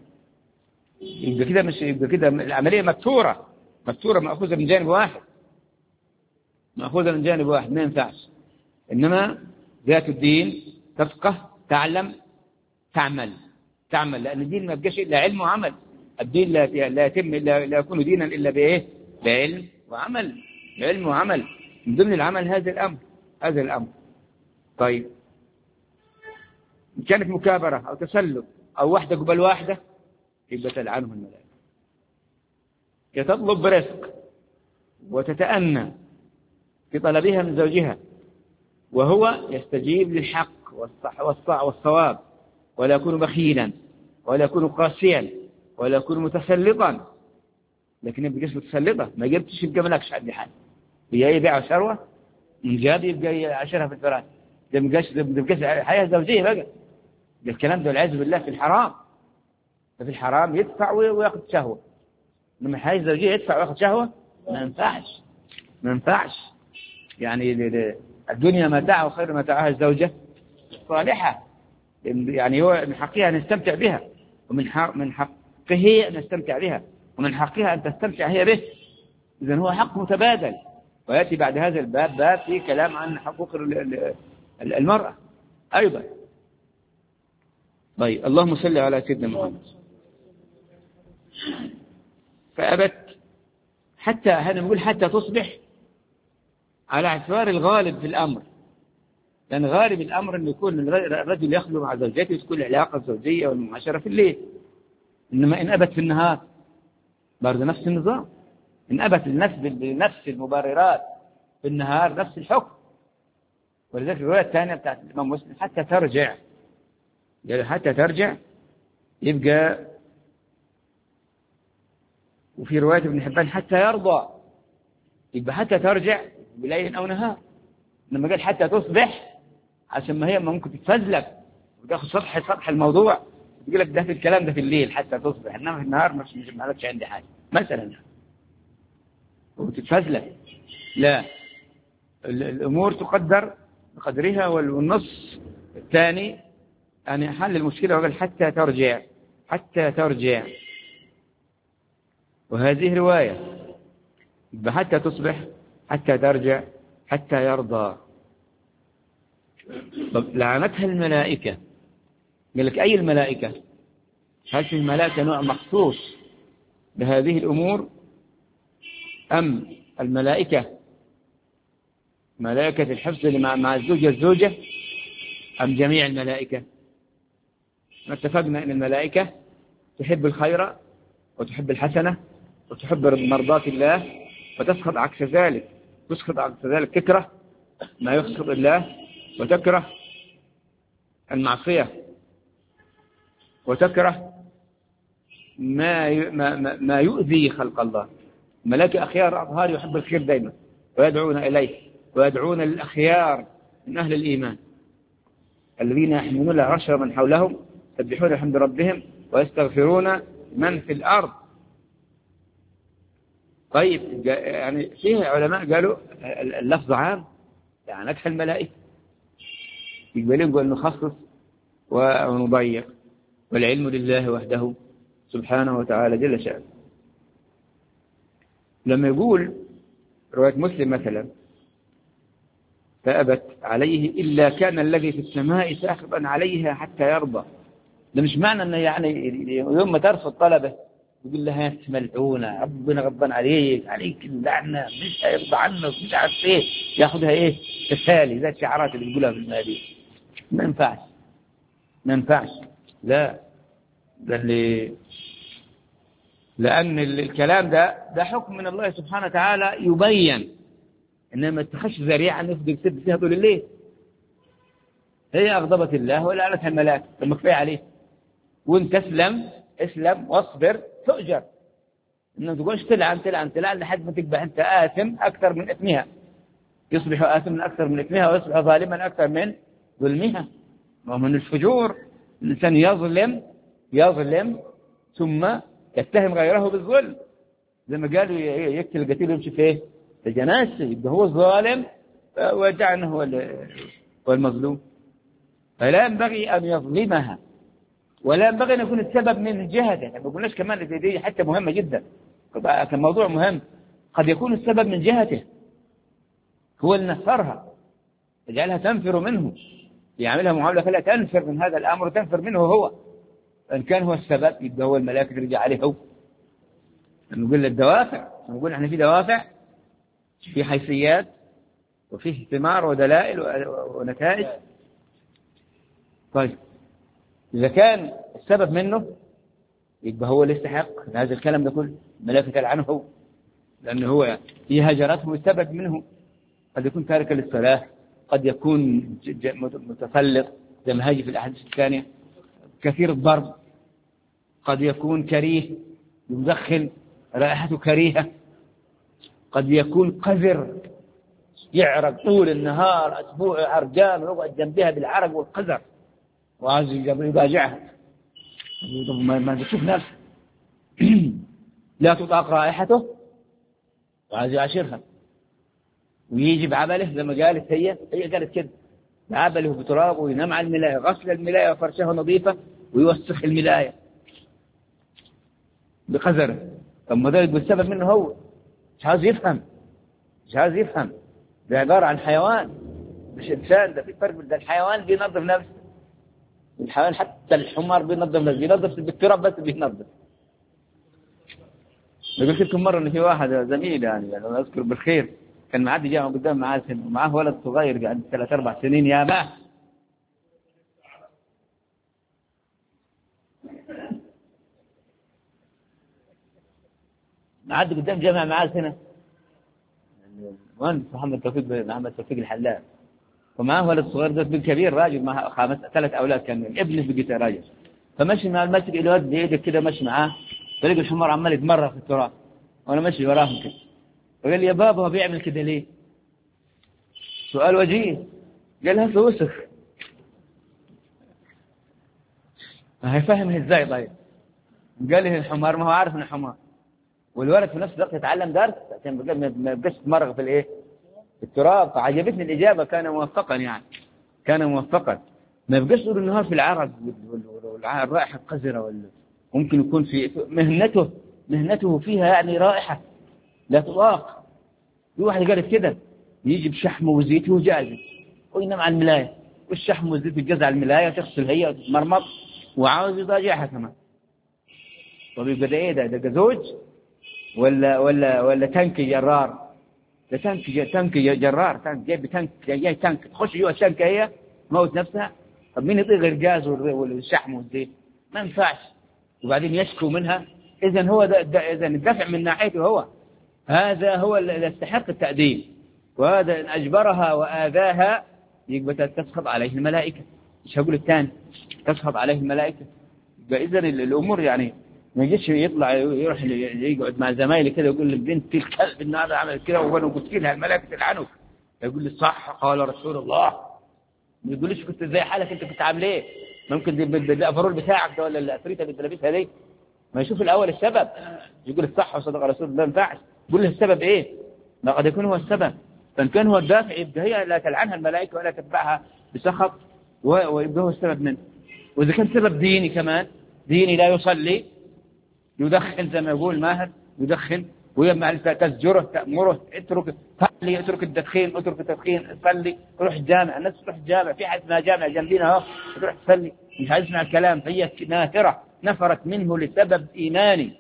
يبقى كده العملية مكتورة مأخوذة من جانب واحد، ما ينفعش. إنما ذات الدين تفقه، تعلم، تعمل، لأن الدين ما بقاش إلا علم وعمل. الدين لا يتم لا يكون دينا إلا بإيه؟ بعلم وعمل. بعلم وعمل، من ضمن العمل هذا الأمر. طيب، كانت مكابرة أو تسلب أو واحدة قبل واحدة، يبقى تلعنه الملائكة. تطلب برزق وتتأنى في طلبها من زوجها، وهو يستجيب للحق والصواب، ولا يكون بخيلا، ولا يكون قاسيا، ولا يكون متسلطا. لكن يبقى متسلطة، ما جبتش يبقى ملكش عندي حاجة، هي يبيع شروة من جاب يبقى عشرها في الفراش. ده مبقاش حياة زوجية بقى. ده الكلام ده والعياذ بالله في الحرام. ففي الحرام يدفع وياخذ شهوة، إنما الحياة الزوجية يدفع وياخذ شهوة ما ينفعش. يعني الدنيا متاع وخير متاعها الزوجة الصالحة. يعني هو من حقها أن نستمتع بها، ومن حقه أن نستمتع بها، ومن حقها أن تستمتع هي به. إذن هو حق متبادل. ويأتي بعد هذا الباب باب فيه كلام عن حقوق المرأة أيضا. طيب، اللهم صل على سيدنا محمد. فأبت، حتى هذا نقول حتى تصبح على اعتبار الغالب في الأمر، لأن غالب الأمر أن يكون الرجل يخلو مع زوجته تكون العلاقة الزوجية والمعاشرة في الليل. إنما إن أبت في النهار برضه نفس النظام. إن أبت بنفس المبررات في النهار نفس الحكم. ولذلك الرواية الثانية بتاعت الإمام مسلم حتى ترجع، يعني حتى ترجع يبقى. وفي رواية ابن حبان حتى يرضى، يبقى حتى ترجع بليل أو نهار. لما قال حتى تصبح، عشان ما هي ممكن تتفزلك وتاخذ سطح الموضوع، تقول لك ده في الكلام ده في الليل حتى تصبح، إنما في النهار مش مالكش عندي حاجة مثلا، وتتفزلك. لا، الأمور تقدر بقدرها. والنص الثاني يعني حل المشكلة، وقال حتى ترجع. وهذه رواية، حتى تصبح، حتى ترجع، حتى يرضى. لعنتها الملائكة. قال لك أي الملائكة؟ هل في الملائكة نوع مخصوص بهذه الأمور، أم الملائكة ملائكة الحفظ اللي مع الزوجة، أم جميع الملائكة؟ اتفقنا أن الملائكة تحب الخير وتحب الحسنة وتحب مرضاة الله، وتسخط عكس ذلك. تكره ما يسخط الله، وتكره المعصية، وتكره ما يؤذي خلق الله. ملائكة أخيار أطهار يحب الخير دائما، ويدعون إليه، ويدعون للأخيار من أهل الإيمان الذين يحملون العرش ومن حولهم يسبحون بحمد ربهم ويستغفرون من في الأرض. طيب، يعني فيه علماء قالوا اللفظ عام، يعني نكح الملائكة، يقبلين قول نخصص ونضيق، والعلم لله وحده سبحانه وتعالى جل شأنه. لما يقول رواية مسلم مثلا فأبت عليه إلا كان الذي في السماء ساخطا عليها حتى يرضى. ده مش معنى أنه يعني يوم ما ترفض طلبه يقول لها يا ملعونة، ربنا غضبان عليك اللعنة، مش هيرضى عنك، مش عارف ايه، ياخذها ايه تسالي زي الشعارات اللي بيقولها في المادين. ما ينفعش. لا، لأن الكلام ده حكم من الله سبحانه وتعالى يبين، إنما تخش ذريعة نفضل سد فيها طول الليل. هي أغضبت الله ولعنتها الملائكة، ثم كفاية عليه. وانت اسلم واصبر تؤجر. إنه تقولش تلعن لحد ما تقبح أنت آثم أكثر من إثمها. يصبح آثما أكثر من إثمها، ويصبح ظالما أكثر من ظلمها. ومن الفجور الإنسان يظلم ثم يتهم غيره بالظلم، زي ما قالوا يقتل القتيل ويمشي فيه الجنازة، يبقى هو الظالم ويدعي أنه هو المظلوم. فلا ينبغي أن يظلمها، ولا ينبغي أن يكون السبب من جهته. ما قلناش كمان دي حتى مهمة جدا، كان موضوع مهم. قد يكون السبب من جهته، هو اللي نفرها، يجعلها تنفر منه، يعملها معاملة فلا تنفر من هذا الأمر وتنفر منه هو. إن كان هو السبب يبقى هو الملائكة ترجع عليه هو. نقول الدوافع، نقول احنا في دوافع، في حيثيات، وفيه ثمار ودلائل ونتائج. طيب إذا كان السبب منه يبقى هو اللي يستحق هذا الكلام ده كله، الملائكة تلعنه هو، لأنه هو هي هجرته السبب منه. قد يكون تاركا للصلاة، قد يكون متسلط زي ما هاجي في الأحاديث الثانية، كثير الضرب، قد يكون كريه يدخن رائحته كريهة، قد يكون قذر يعرق طول النهار أسبوع عرجان ويقعد جنبها بالعرق والقذر وعايز يراجعها ما تشوف نفسه لا تطاق رائحته وعايز يعاشرها ويجي بعمله زي ما قالت هي قالت كده، بعمله بتراب وينام على الملاية، غسل الملاية وفرشها نظيفة ويوسخ الملاية بقذره. طب ما ده بالسبب منه هو، مش عايز يفهم، ده عبارة عن حيوان مش إنسان. ده في فرق، ده الحيوان بينظف نفسه، الحيوان حتى الحمار بينظف نفسه، بينظف بالتراب بس بينظف. قلت لكم مرة إن في واحد زميل يعني أنا أذكر بالخير كان معدي جامعة قدام معاه ولد صغير قاعد 3-4 سنين يا ما معدي قدام جامعة معاه سنة مهندس محمد توفيق الحلاق، ومعاه ولد صغير ده كبير راجل مع 3 أولاد، كان ابن في بقيته راجل، فمشي مع المسجد الواد بيدك كده مشي معاه، فلقى الحمار عمال يتمرغ في التراب وانا ماشي وراهم كده، فقال لي يا بابا هو بيعمل كده ليه؟ سؤال وجيه. قال هذا وسخ. هيفهمه ازاي طيب؟ قال لي الحمار ما هو عارف انه حمار، والولد في نفس الوقت يتعلم درس عشان ما يبقاش يتمرغ في الايه؟ في التراب. فعجبتني الاجابه، كان موفقا يعني، كان موفقا. ما يبقاش طول النهار في العرق والرائحه القذره، ممكن يكون في مهنته فيها يعني رائحه لا تطاق. في واحد قالت كده يجي بشحمه وزيته وجازه وينام على الملايه، والشحم والزيت يتجزع على الملايه وتغسل هي وتتمرمط وعاوز يضاجعها كمان. طب يبقى ده ايه؟ ده زوج ولا تانك جرار؟ ده تانك جرار، تانك جايب تانك جاي تانك تخش جوا التانك هي موت نفسها. طب مين يطيق الغاز والشحم والزيت؟ ما ينفعش. وبعدين يشكو منها. اذا هو اذا الدفع من ناحيته هو، هذا هو اللي يستحق التأديب، وهذا إن أجبرها وآذاها يبقى تسخط عليه الملائكة. مش هقول الثاني، تسخط عليه الملائكة. إذا الأمور يعني ما يجيش يطلع يروح يقعد مع زمايلي كده يقول للبنت الكلب إن هذا عمل كده وأنا قلت لها الملائكة تلعنه، يقول لي صح قال رسول الله. ما يقوليش كنت زي حالك أنت كنت عامل إيه؟ ممكن بالأفرول بتاعك ده ولا الأفريتة اللي بتلبسها دي. ما يشوف الأول السبب، يقول الصح وصدق رسول الله، ما ينفعش يقول له السبب إيه؟ ما قد يكون هو السبب. فإن كان هو الدافع يبقى هي لا تلعنها الملائكة ولا تتبعها بسخط، ويبقى هو السبب منه. وإذا كان سبب ديني كمان، ديني لا يصلي يدخن زي ما يقول ماهر، يدخن ويما تزجره تأمره اترك التدخين، صلي، روح الجامع. الناس تروح الجامع، في حد ما جامع جنبنا اهو تروح تصلي، مش عايز يسمع الكلام. فهي نافرة نفرت منه لسبب إيماني،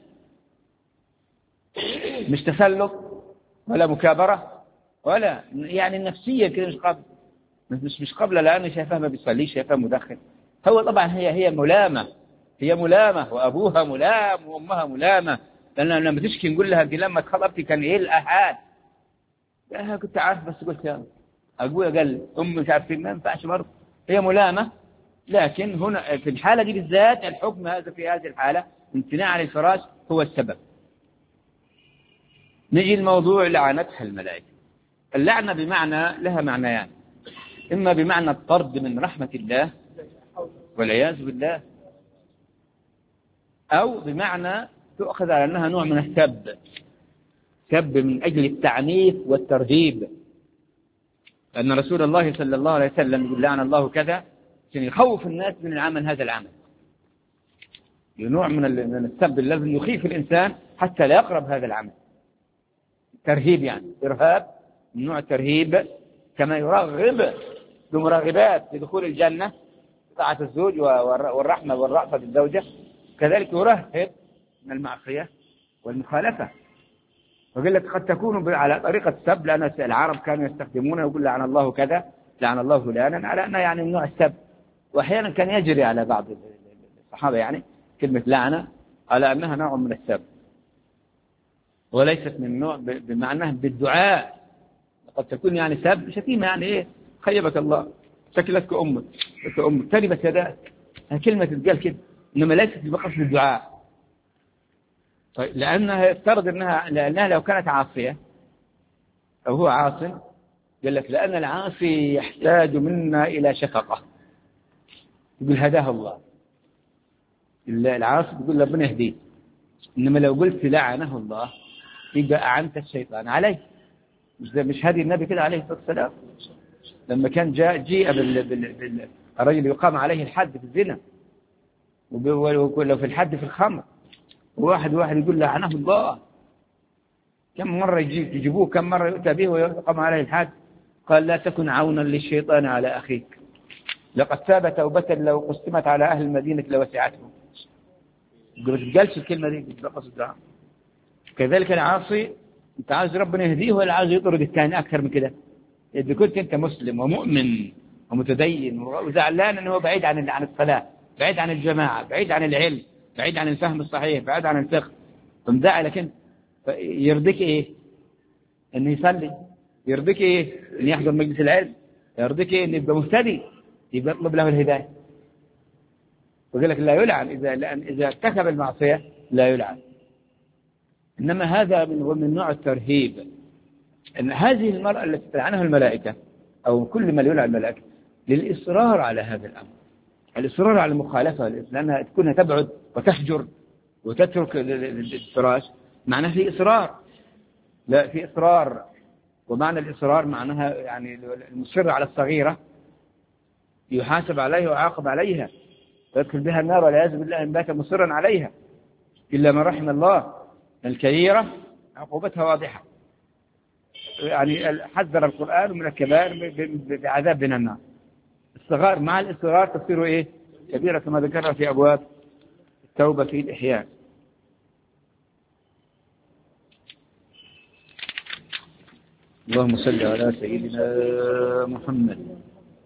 مش تسلق ولا مكابرة ولا يعني النفسية كده، مش قبل لأنه شايفها ما بيصليش، شايفها مدخن. هو طبعا هي ملامة وأبوها ملام وأمها ملامة، لأن لما تشكي نقول لها لما اتخطبتي كان إيه الأحاد؟ لا كنت عارف بس قلت يا أبويا قال مش عارفين، ما ينفعش برضه. هي ملامة، لكن هنا في الحالة دي بالذات الحكم هذا في هذه الحالة امتناع عن الفراش هو السبب. نجي الموضوع لعنتها الملائكة. اللعنة بمعنى لها معنيان، إما بمعنى الطرد من رحمة الله والعياذ بالله، أو بمعنى تؤخذ على أنها نوع من السب، سب من أجل التعنيف والترهيب. لأن رسول الله صلى الله عليه وسلم يقول لعن الله كذا عشان يخوف الناس من العمل، هذا العمل نوع من السب الذي يخيف الإنسان حتى لا يقرب هذا العمل. ترهيب يعني إرهاب، نوع ترهيب، كما يرغب بمراغبات لدخول الجنة، طاعة الزوج والرحمة والرأفة بالزوجة، كذلك يرهب من المعصية والمخالفة. وقال لك قد تكون على طريقة السب، لأن العرب كانوا يستخدمونه، يقول لعن الله كذا، لعن الله فلانا، على أنه يعني من نوع السب. وأحيانا كان يجري على بعض الصحابة يعني كلمة لعنة على أنها نوع من السب، وليست من نوع بمعناه بالدعاء. قد تكون يعني سب شتيمة، يعني إيه خيبك الله، شكلتك أمك تربت يداك، كلمة تتقال كده، إنما ليست بقصد الدعاء. طيب لأنها يفترض لأنها لو كانت عاصية أو هو عاص، قال لك لأن العاصي يحتاج منا إلى شفقة، يقول هداه الله، العاصي يقول ربنا يهديه. إنما لو قلت لعنه الله يبقى أعنت الشيطان عليه. مش هدي النبي كده عليه الصلاة والسلام لما كان جيء الرجل يقام عليه الحد في الزنا، ولو في الحد في الخمر، واحد يقول لعنه الله. كم مرة يجيبوه، كم مرة يؤتى به ويقام عليه الحد. قال لا تكن عونا للشيطان على أخيك، لقد تاب توبة لو قسمت على أهل المدينة لوسعتهم. ما تقالش الكلمة دي بقصد الدعاء. كذلك العاصي انت عاوز ربنا يهديه، ولا عاوز يطرد الثاني أكثر من كده؟ إذا كنت أنت مسلم ومؤمن ومتدين وزعلان أنه بعيد عن الصلاة، بعيد عن الجماعة، بعيد عن العلم، بعيد عن الفهم الصحيح، بعيد عن الفقه، فمزعلك أنت، يرضيك إيه؟ أنه يصلي؟ يرضيك إيه؟ أنه يحضر مجلس العلم؟ يرضيك إيه؟ أنه يبقى مهتدي، يبقى يطلب له الهداية. وقال لك لا يلعن إذا ارتكب المعصية، لا يلعن. إنما هذا من نوع الترهيب، أن هذه المرأة التي تلعنها الملائكة أو كل من يلعن الملائكة للإصرار على هذا الأمر، الإصرار على المخالفة، لأنها تكونها تبعد وتحجر وتترك الفراش، معناه في إصرار. لا، في إصرار، ومعنى الإصرار معناها يعني المصر على الصغيرة يحاسب عليها ويعاقب عليها ويدخل بها النار والعياذ بالله إن بات مصرا عليها، إلا من رحم الله. الكبيرة عقوبتها واضحة، يعني حذر القرآن من الكبائر بعذاب من النار. الصغار مع الإصرار تصير إيه؟ كبيرة، كما ذكرنا في أبواب التوبة في الإحياء. اللهم صل على سيدنا محمد.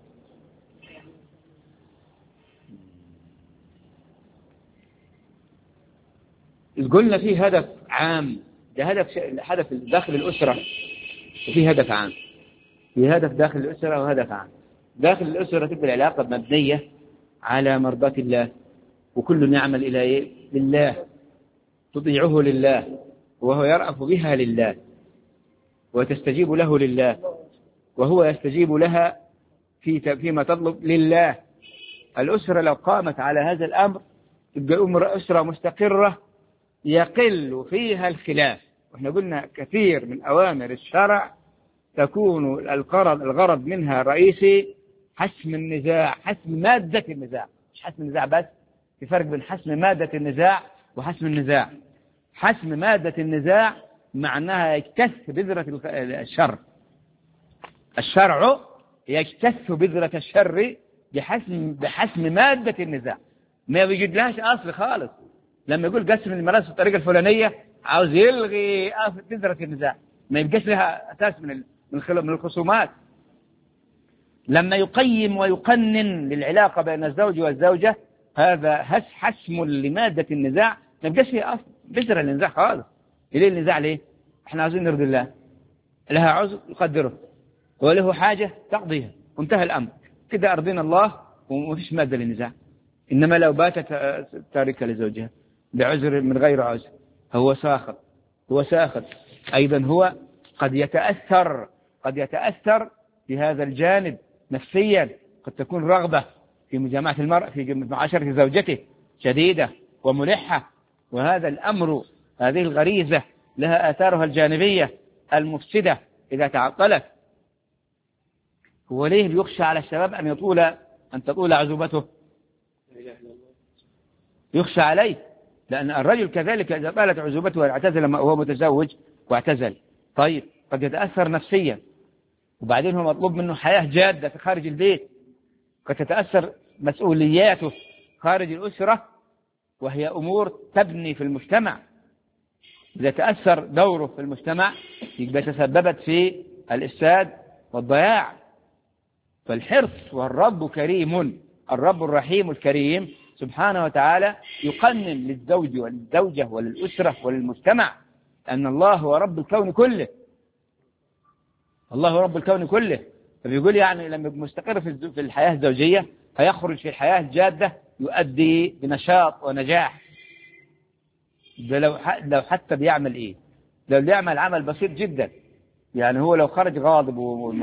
قلنا فيه هدف عام، ده هدف داخل الأسرة، وفي هدف عام، في هدف داخل الأسرة وهدف عام. داخل الأسرة تبقى العلاقة مبنية على مرضاة الله، وكل يعمل إلى إيه؟ لله، تطيعه لله، وهو يرأف بها لله، وتستجيب له لله، وهو يستجيب لها فيما تطلب لله. الأسرة لو قامت على هذا الأمر تبقى أسرة مستقرة يقل فيها الخلاف. وإحنا قلنا كثير من أوامر الشرع تكون الغرض منها رئيسي حسم النزاع، حسم مادة النزاع، مش حسم النزاع بس، في فرق بين حسم مادة النزاع وحسم النزاع. حسم مادة النزاع معناها يجتث بذرة الشر، الشرع يجتث بذرة الشر بحسم مادة النزاع، ما بيجد لهاش أصل خالص. لما يقول قسم المرأة بالطريقة الفلانية عاوز يلغي بذرة النزاع، ما يبقاش لها أساس من الخصومات. لما يقيم ويقنن للعلاقة بين الزوج والزوجة، هذا حسم لمادة النزاع، ما يبقاش فيه أصل بذرة النزاع خالص. ليه النزاع؟ ليه؟ احنا عاوزين نرضي الله، لها عذر يقدره، وله حاجة تقضيها، وانتهى الأمر كده، أرضينا الله ومفيش مادة للنزاع. إنما لو باتت تاركة لزوجها بعذر من غير عذر، هو ساخط أيضا، هو قد يتأثر في هذا الجانب نفسيا. قد تكون رغبة في مجامعة المرء في معاشرة زوجته شديدة وملحة، وهذا الأمر، هذه الغريزة لها آثارها الجانبية المفسدة إذا تعطلت. هو ليه يخشى على الشباب أن تطول عزوبته؟ يخشى عليه، لأن الرجل كذلك إذا طالت عزوبته واعتزل وهو متزوج واعتزل، طيب قد يتأثر نفسيا وبعدين هو مطلوب منه حياة جادة في خارج البيت، قد تتأثر مسؤولياته خارج الأسرة، وهي أمور تبني في المجتمع. إذا تأثر دوره في المجتمع يبقى تسببت في الإفساد والضياع. فالحرص، والرب كريم، الرب الرحيم الكريم سبحانه وتعالى يقنن للزوج وللزوجة وللأسرة وللمجتمع أن الله هو رب الكون كله، الله هو رب الكون كله. فبيقول يعني لما مستقر في الحياة الزوجية هيخرج في الحياة الجادة يؤدي بنشاط ونجاح. ده لو حتى بيعمل إيه، لو بيعمل عمل بسيط جدا، يعني هو لو خرج غاضب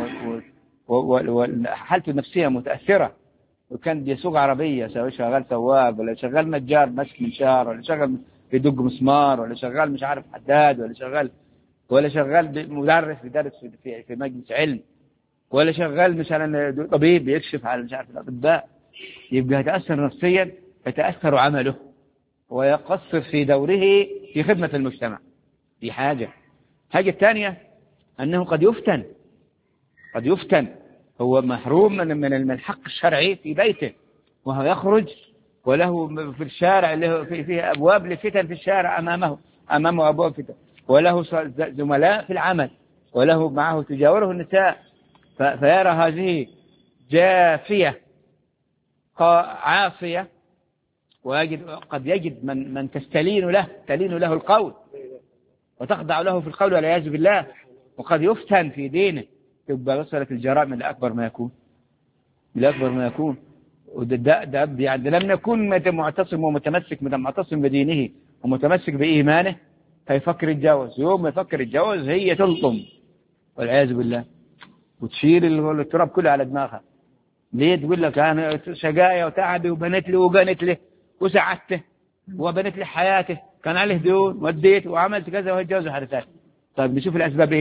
وحالته النفسية متأثرة وكان بيسوق عربية شغال سواق، ولا شغال نجار ماسك منشار، ولا شغال بيدق مسمار، ولا شغال مش عارف حداد، ولا شغال مدرس بيدرس في مجلس علم، ولا شغال مثلا طبيب بيكشف على مش عارف الأطباء، يبقى يتأثر نفسيا، يتأثر عمله ويقصر في دوره في خدمة المجتمع. دي حاجة الثانية أنه قد يفتن، هو محروم من الحق الشرعي في بيته، وهو يخرج وله في الشارع له فيه أبواب لفتن في الشارع أمامه أبواب فتن، وله زملاء في العمل، وله معه تجاوره النساء، فيرى هذه جافية عاصية، قد يجد من تلين له القول وتخضع له في القول والعياذ بالله، وقد يفتن في دينه، تبقى وصلت الجرائم لأكبر ما يكون. وده يعني لم يكن معتصم معتصم بدينه ومتمسك بإيمانه هيفكر يتجوز. يوم ما يفكر يتجوز هي تلطم والعياذ بالله وتشيل التراب كله على دماغها. ليه؟ تقول لك أنا شقاية وتعبي وبنت لي وقنت له وسعدته وبنت لي حياته، كان عليه ديون وديت وعملت كذا وهتجوزه حدثات. طيب نشوف الأسباب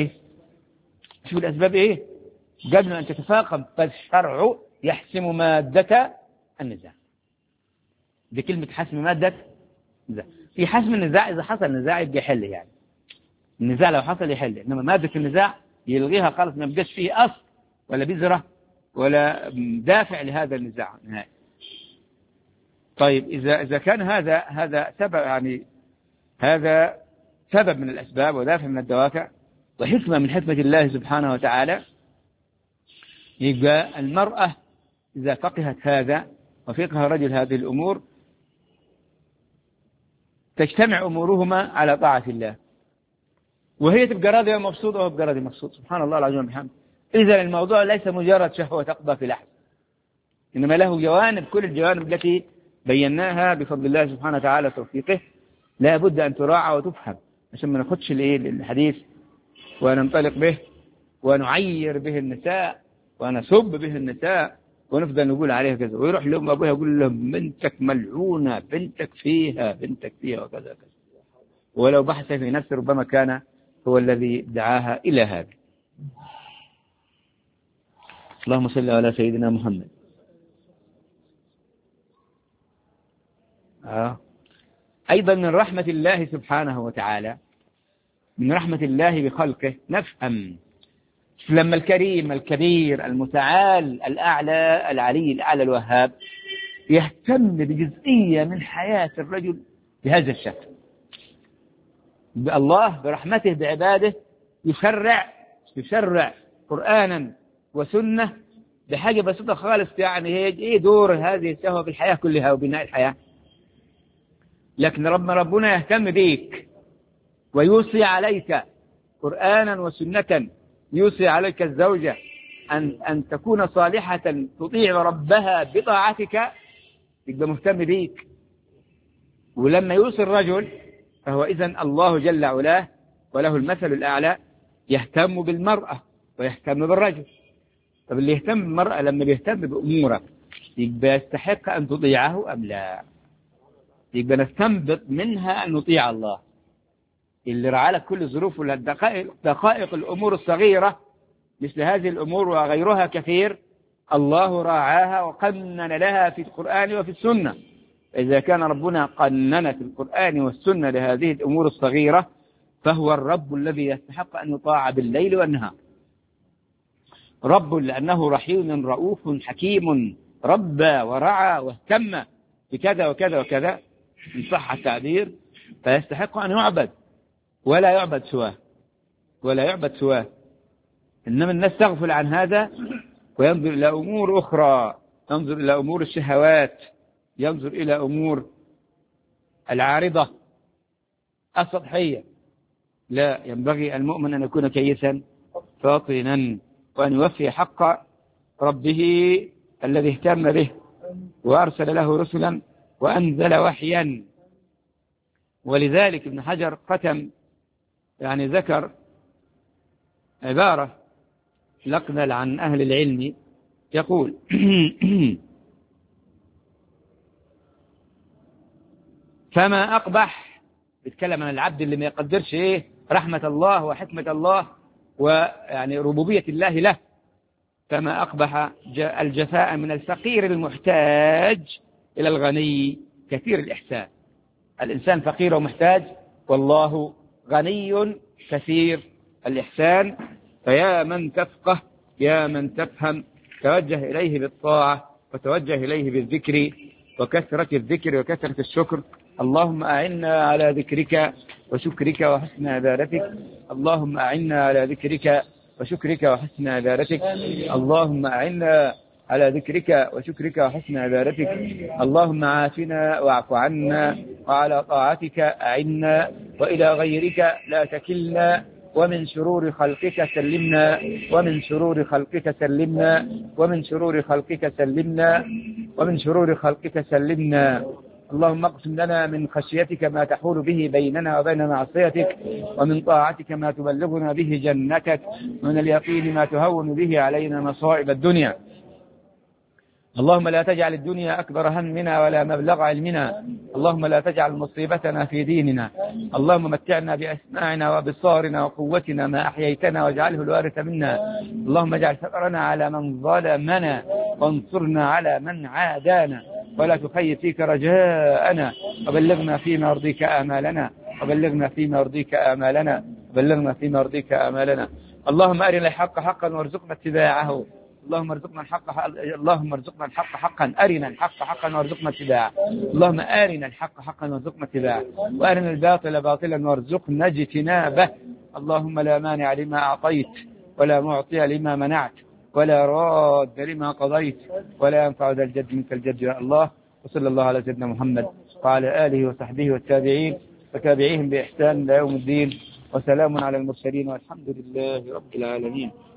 إيه؟ قبل أن تتفاقم، فالشرع يحسم مادة النزاع. دي كلمة حسم مادة النزاع. في حسم النزاع إذا حصل نزاع يبقى يحل، يعني النزاع لو حصل يحل، إنما مادة النزاع يلغيها خالص، ما يبقاش فيه أصل ولا بذرة ولا دافع لهذا النزاع نهائي. طيب إذا كان هذا سبب، يعني هذا سبب من الأسباب ودافع من الدوافع وحكمة من حكمة الله سبحانه وتعالى، يبقى المرأة إذا فقهت هذا وفقه رجل هذه الأمور تجتمع أمورهما على طاعة الله، وهي تبقى راضية ومبسوطة وهو يبقى راضي مبسوط. سبحان الله العظيم وبحمده. إذا الموضوع ليس مجرد شهوة تقضى في لحظة، إنما له جوانب، كل الجوانب التي بيناها بفضل الله سبحانه وتعالى وتوفيقه لا بد أن تراعى وتفهم، عشان ما ناخدش الحديث وننطلق به ونعير به النساء ونسب به النساء ونفضل نقول عليها كذا، ويروح لهم أبوها يقول لهم بنتك ملعونة، بنتك فيها وكذا كذا، ولو بحث في نفسه ربما كان هو الذي دعاها إلى هذا. اللهم صل على سيدنا محمد. أيضا من رحمة الله سبحانه وتعالى، من رحمة الله بخلقه، نفهم لما الكريم الكبير المتعال الأعلى العلي الأعلى الوهاب يهتم بجزئية من حياة الرجل بهذا الشكل، الله برحمته بعباده يشرع قرآنا وسنة بحاجة بسيطة خالص، يعني ايه دور هذه الشهوة في الحياة كلها وبناء الحياة. لكن ربنا يهتم بيك ويوصي عليك قرآنا وسنة، يوصي عليك الزوجة أن تكون صالحة تطيع ربها بطاعتك، يبقى مهتم بيك. ولما يوصي الرجل فهو إذن الله جل علاه وله المثل الأعلى يهتم بالمرأة ويهتم بالرجل. طب اللي يهتم بالمرأة لما بيهتم بأمورك يبقى يستحق أن تطيعه أم لا؟ يبقى نستنبط منها أن نطيع الله اللي رعى لك كل الظروف دقائق الأمور الصغيرة مثل هذه الأمور وغيرها كثير، الله راعاها وقنن لها في القرآن وفي السنة. إذا كان ربنا قنن في القرآن والسنة لهذه الأمور الصغيرة فهو الرب الذي يستحق أن يطاع بالليل والنهار. رب لأنه رحيم رؤوف حكيم، ربى ورعى واهتم بكذا وكذا وكذا إن صح التعبير، فيستحق أن يعبد ولا يعبد سواه، ولا يعبد سواه. إنما الناس تغفل عن هذا وينظر إلى أمور أخرى، ينظر إلى أمور الشهوات، ينظر إلى أمور العارضة السطحية. لا، ينبغي المؤمن أن يكون كيسا فاطنا، وأن يوفي حق ربه الذي اهتم به وأرسل له رسلا وأنزل وحيا. ولذلك ابن حجر ختم يعني ذكر عبارة نقل عن أهل العلم يقول فما أقبح، بيتكلم عن العبد اللي ما يقدرش رحمة الله وحكمة الله ويعني ربوبية الله له. فما أقبح الجفاء من الفقير المحتاج إلى الغني كثير الإحسان. الإنسان فقير ومحتاج، والله غني كثير الإحسان. فيا من تفقه، يا من تفهم، توجه إليه بالطاعة وتوجه إليه بالذكر وكثرة الذكر وكثرة الشكر. اللهم أعنا على ذكرك وشكرك وحسن عبادتك، اللهم أعنا على ذكرك وشكرك وحسن عبادتك، اللهم أعنا على ذكرك وشكرك وحسن عبادتك، اللهم عافنا واعف عنا، وعلى طاعتك أعنا، وإلى غيرك لا تكلنا، ومن شرور خلقك سلمنا، ومن شرور خلقك سلمنا، ومن شرور خلقك سلمنا، ومن شرور خلقك سلمنا. اللهم اقسم لنا من خشيتك ما تحول به بيننا وبين معصيتك، ومن طاعتك ما تبلغنا به جنتك، ومن اليقين ما تهون به علينا مصائب الدنيا. اللهم لا تجعل الدنيا أكبر همنا ولا مبلغ علمنا، اللهم لا تجعل مصيبتنا في ديننا، اللهم متعنا بأسماعنا وبصارنا وقوتنا ما أحييتنا واجعله الوارث منا، اللهم اجعل ثأرنا على من ظلمنا وانصرنا على من عادانا، ولا تخيب فيك رجاءنا، وبلغنا فيما يرضيك آمالنا، وبلغنا فيما يرضيك آمالنا، وبلغنا فيما يرضيك آمالنا. اللهم أرنا الحق حقا وارزقنا اتباعه، اللهم ارزقنا الحق حقا، أرنا الحق حقا وارزقنا اتباعه، اللهم أرنا الحق حقا وارزقنا اتباعه، وأرنا الباطل باطلا وارزقنا اجتنابه. اللهم لا مانع لما أعطيت، ولا معطي لما منعت، ولا راد لما قضيت، ولا ينفع ذا الجد منك الجد يا الله. وصلى الله على سيدنا محمد وعلى آله وصحبه والتابعين وتابعيهم بإحسان إلى يوم الدين، وسلام على المرسلين، والحمد لله رب العالمين.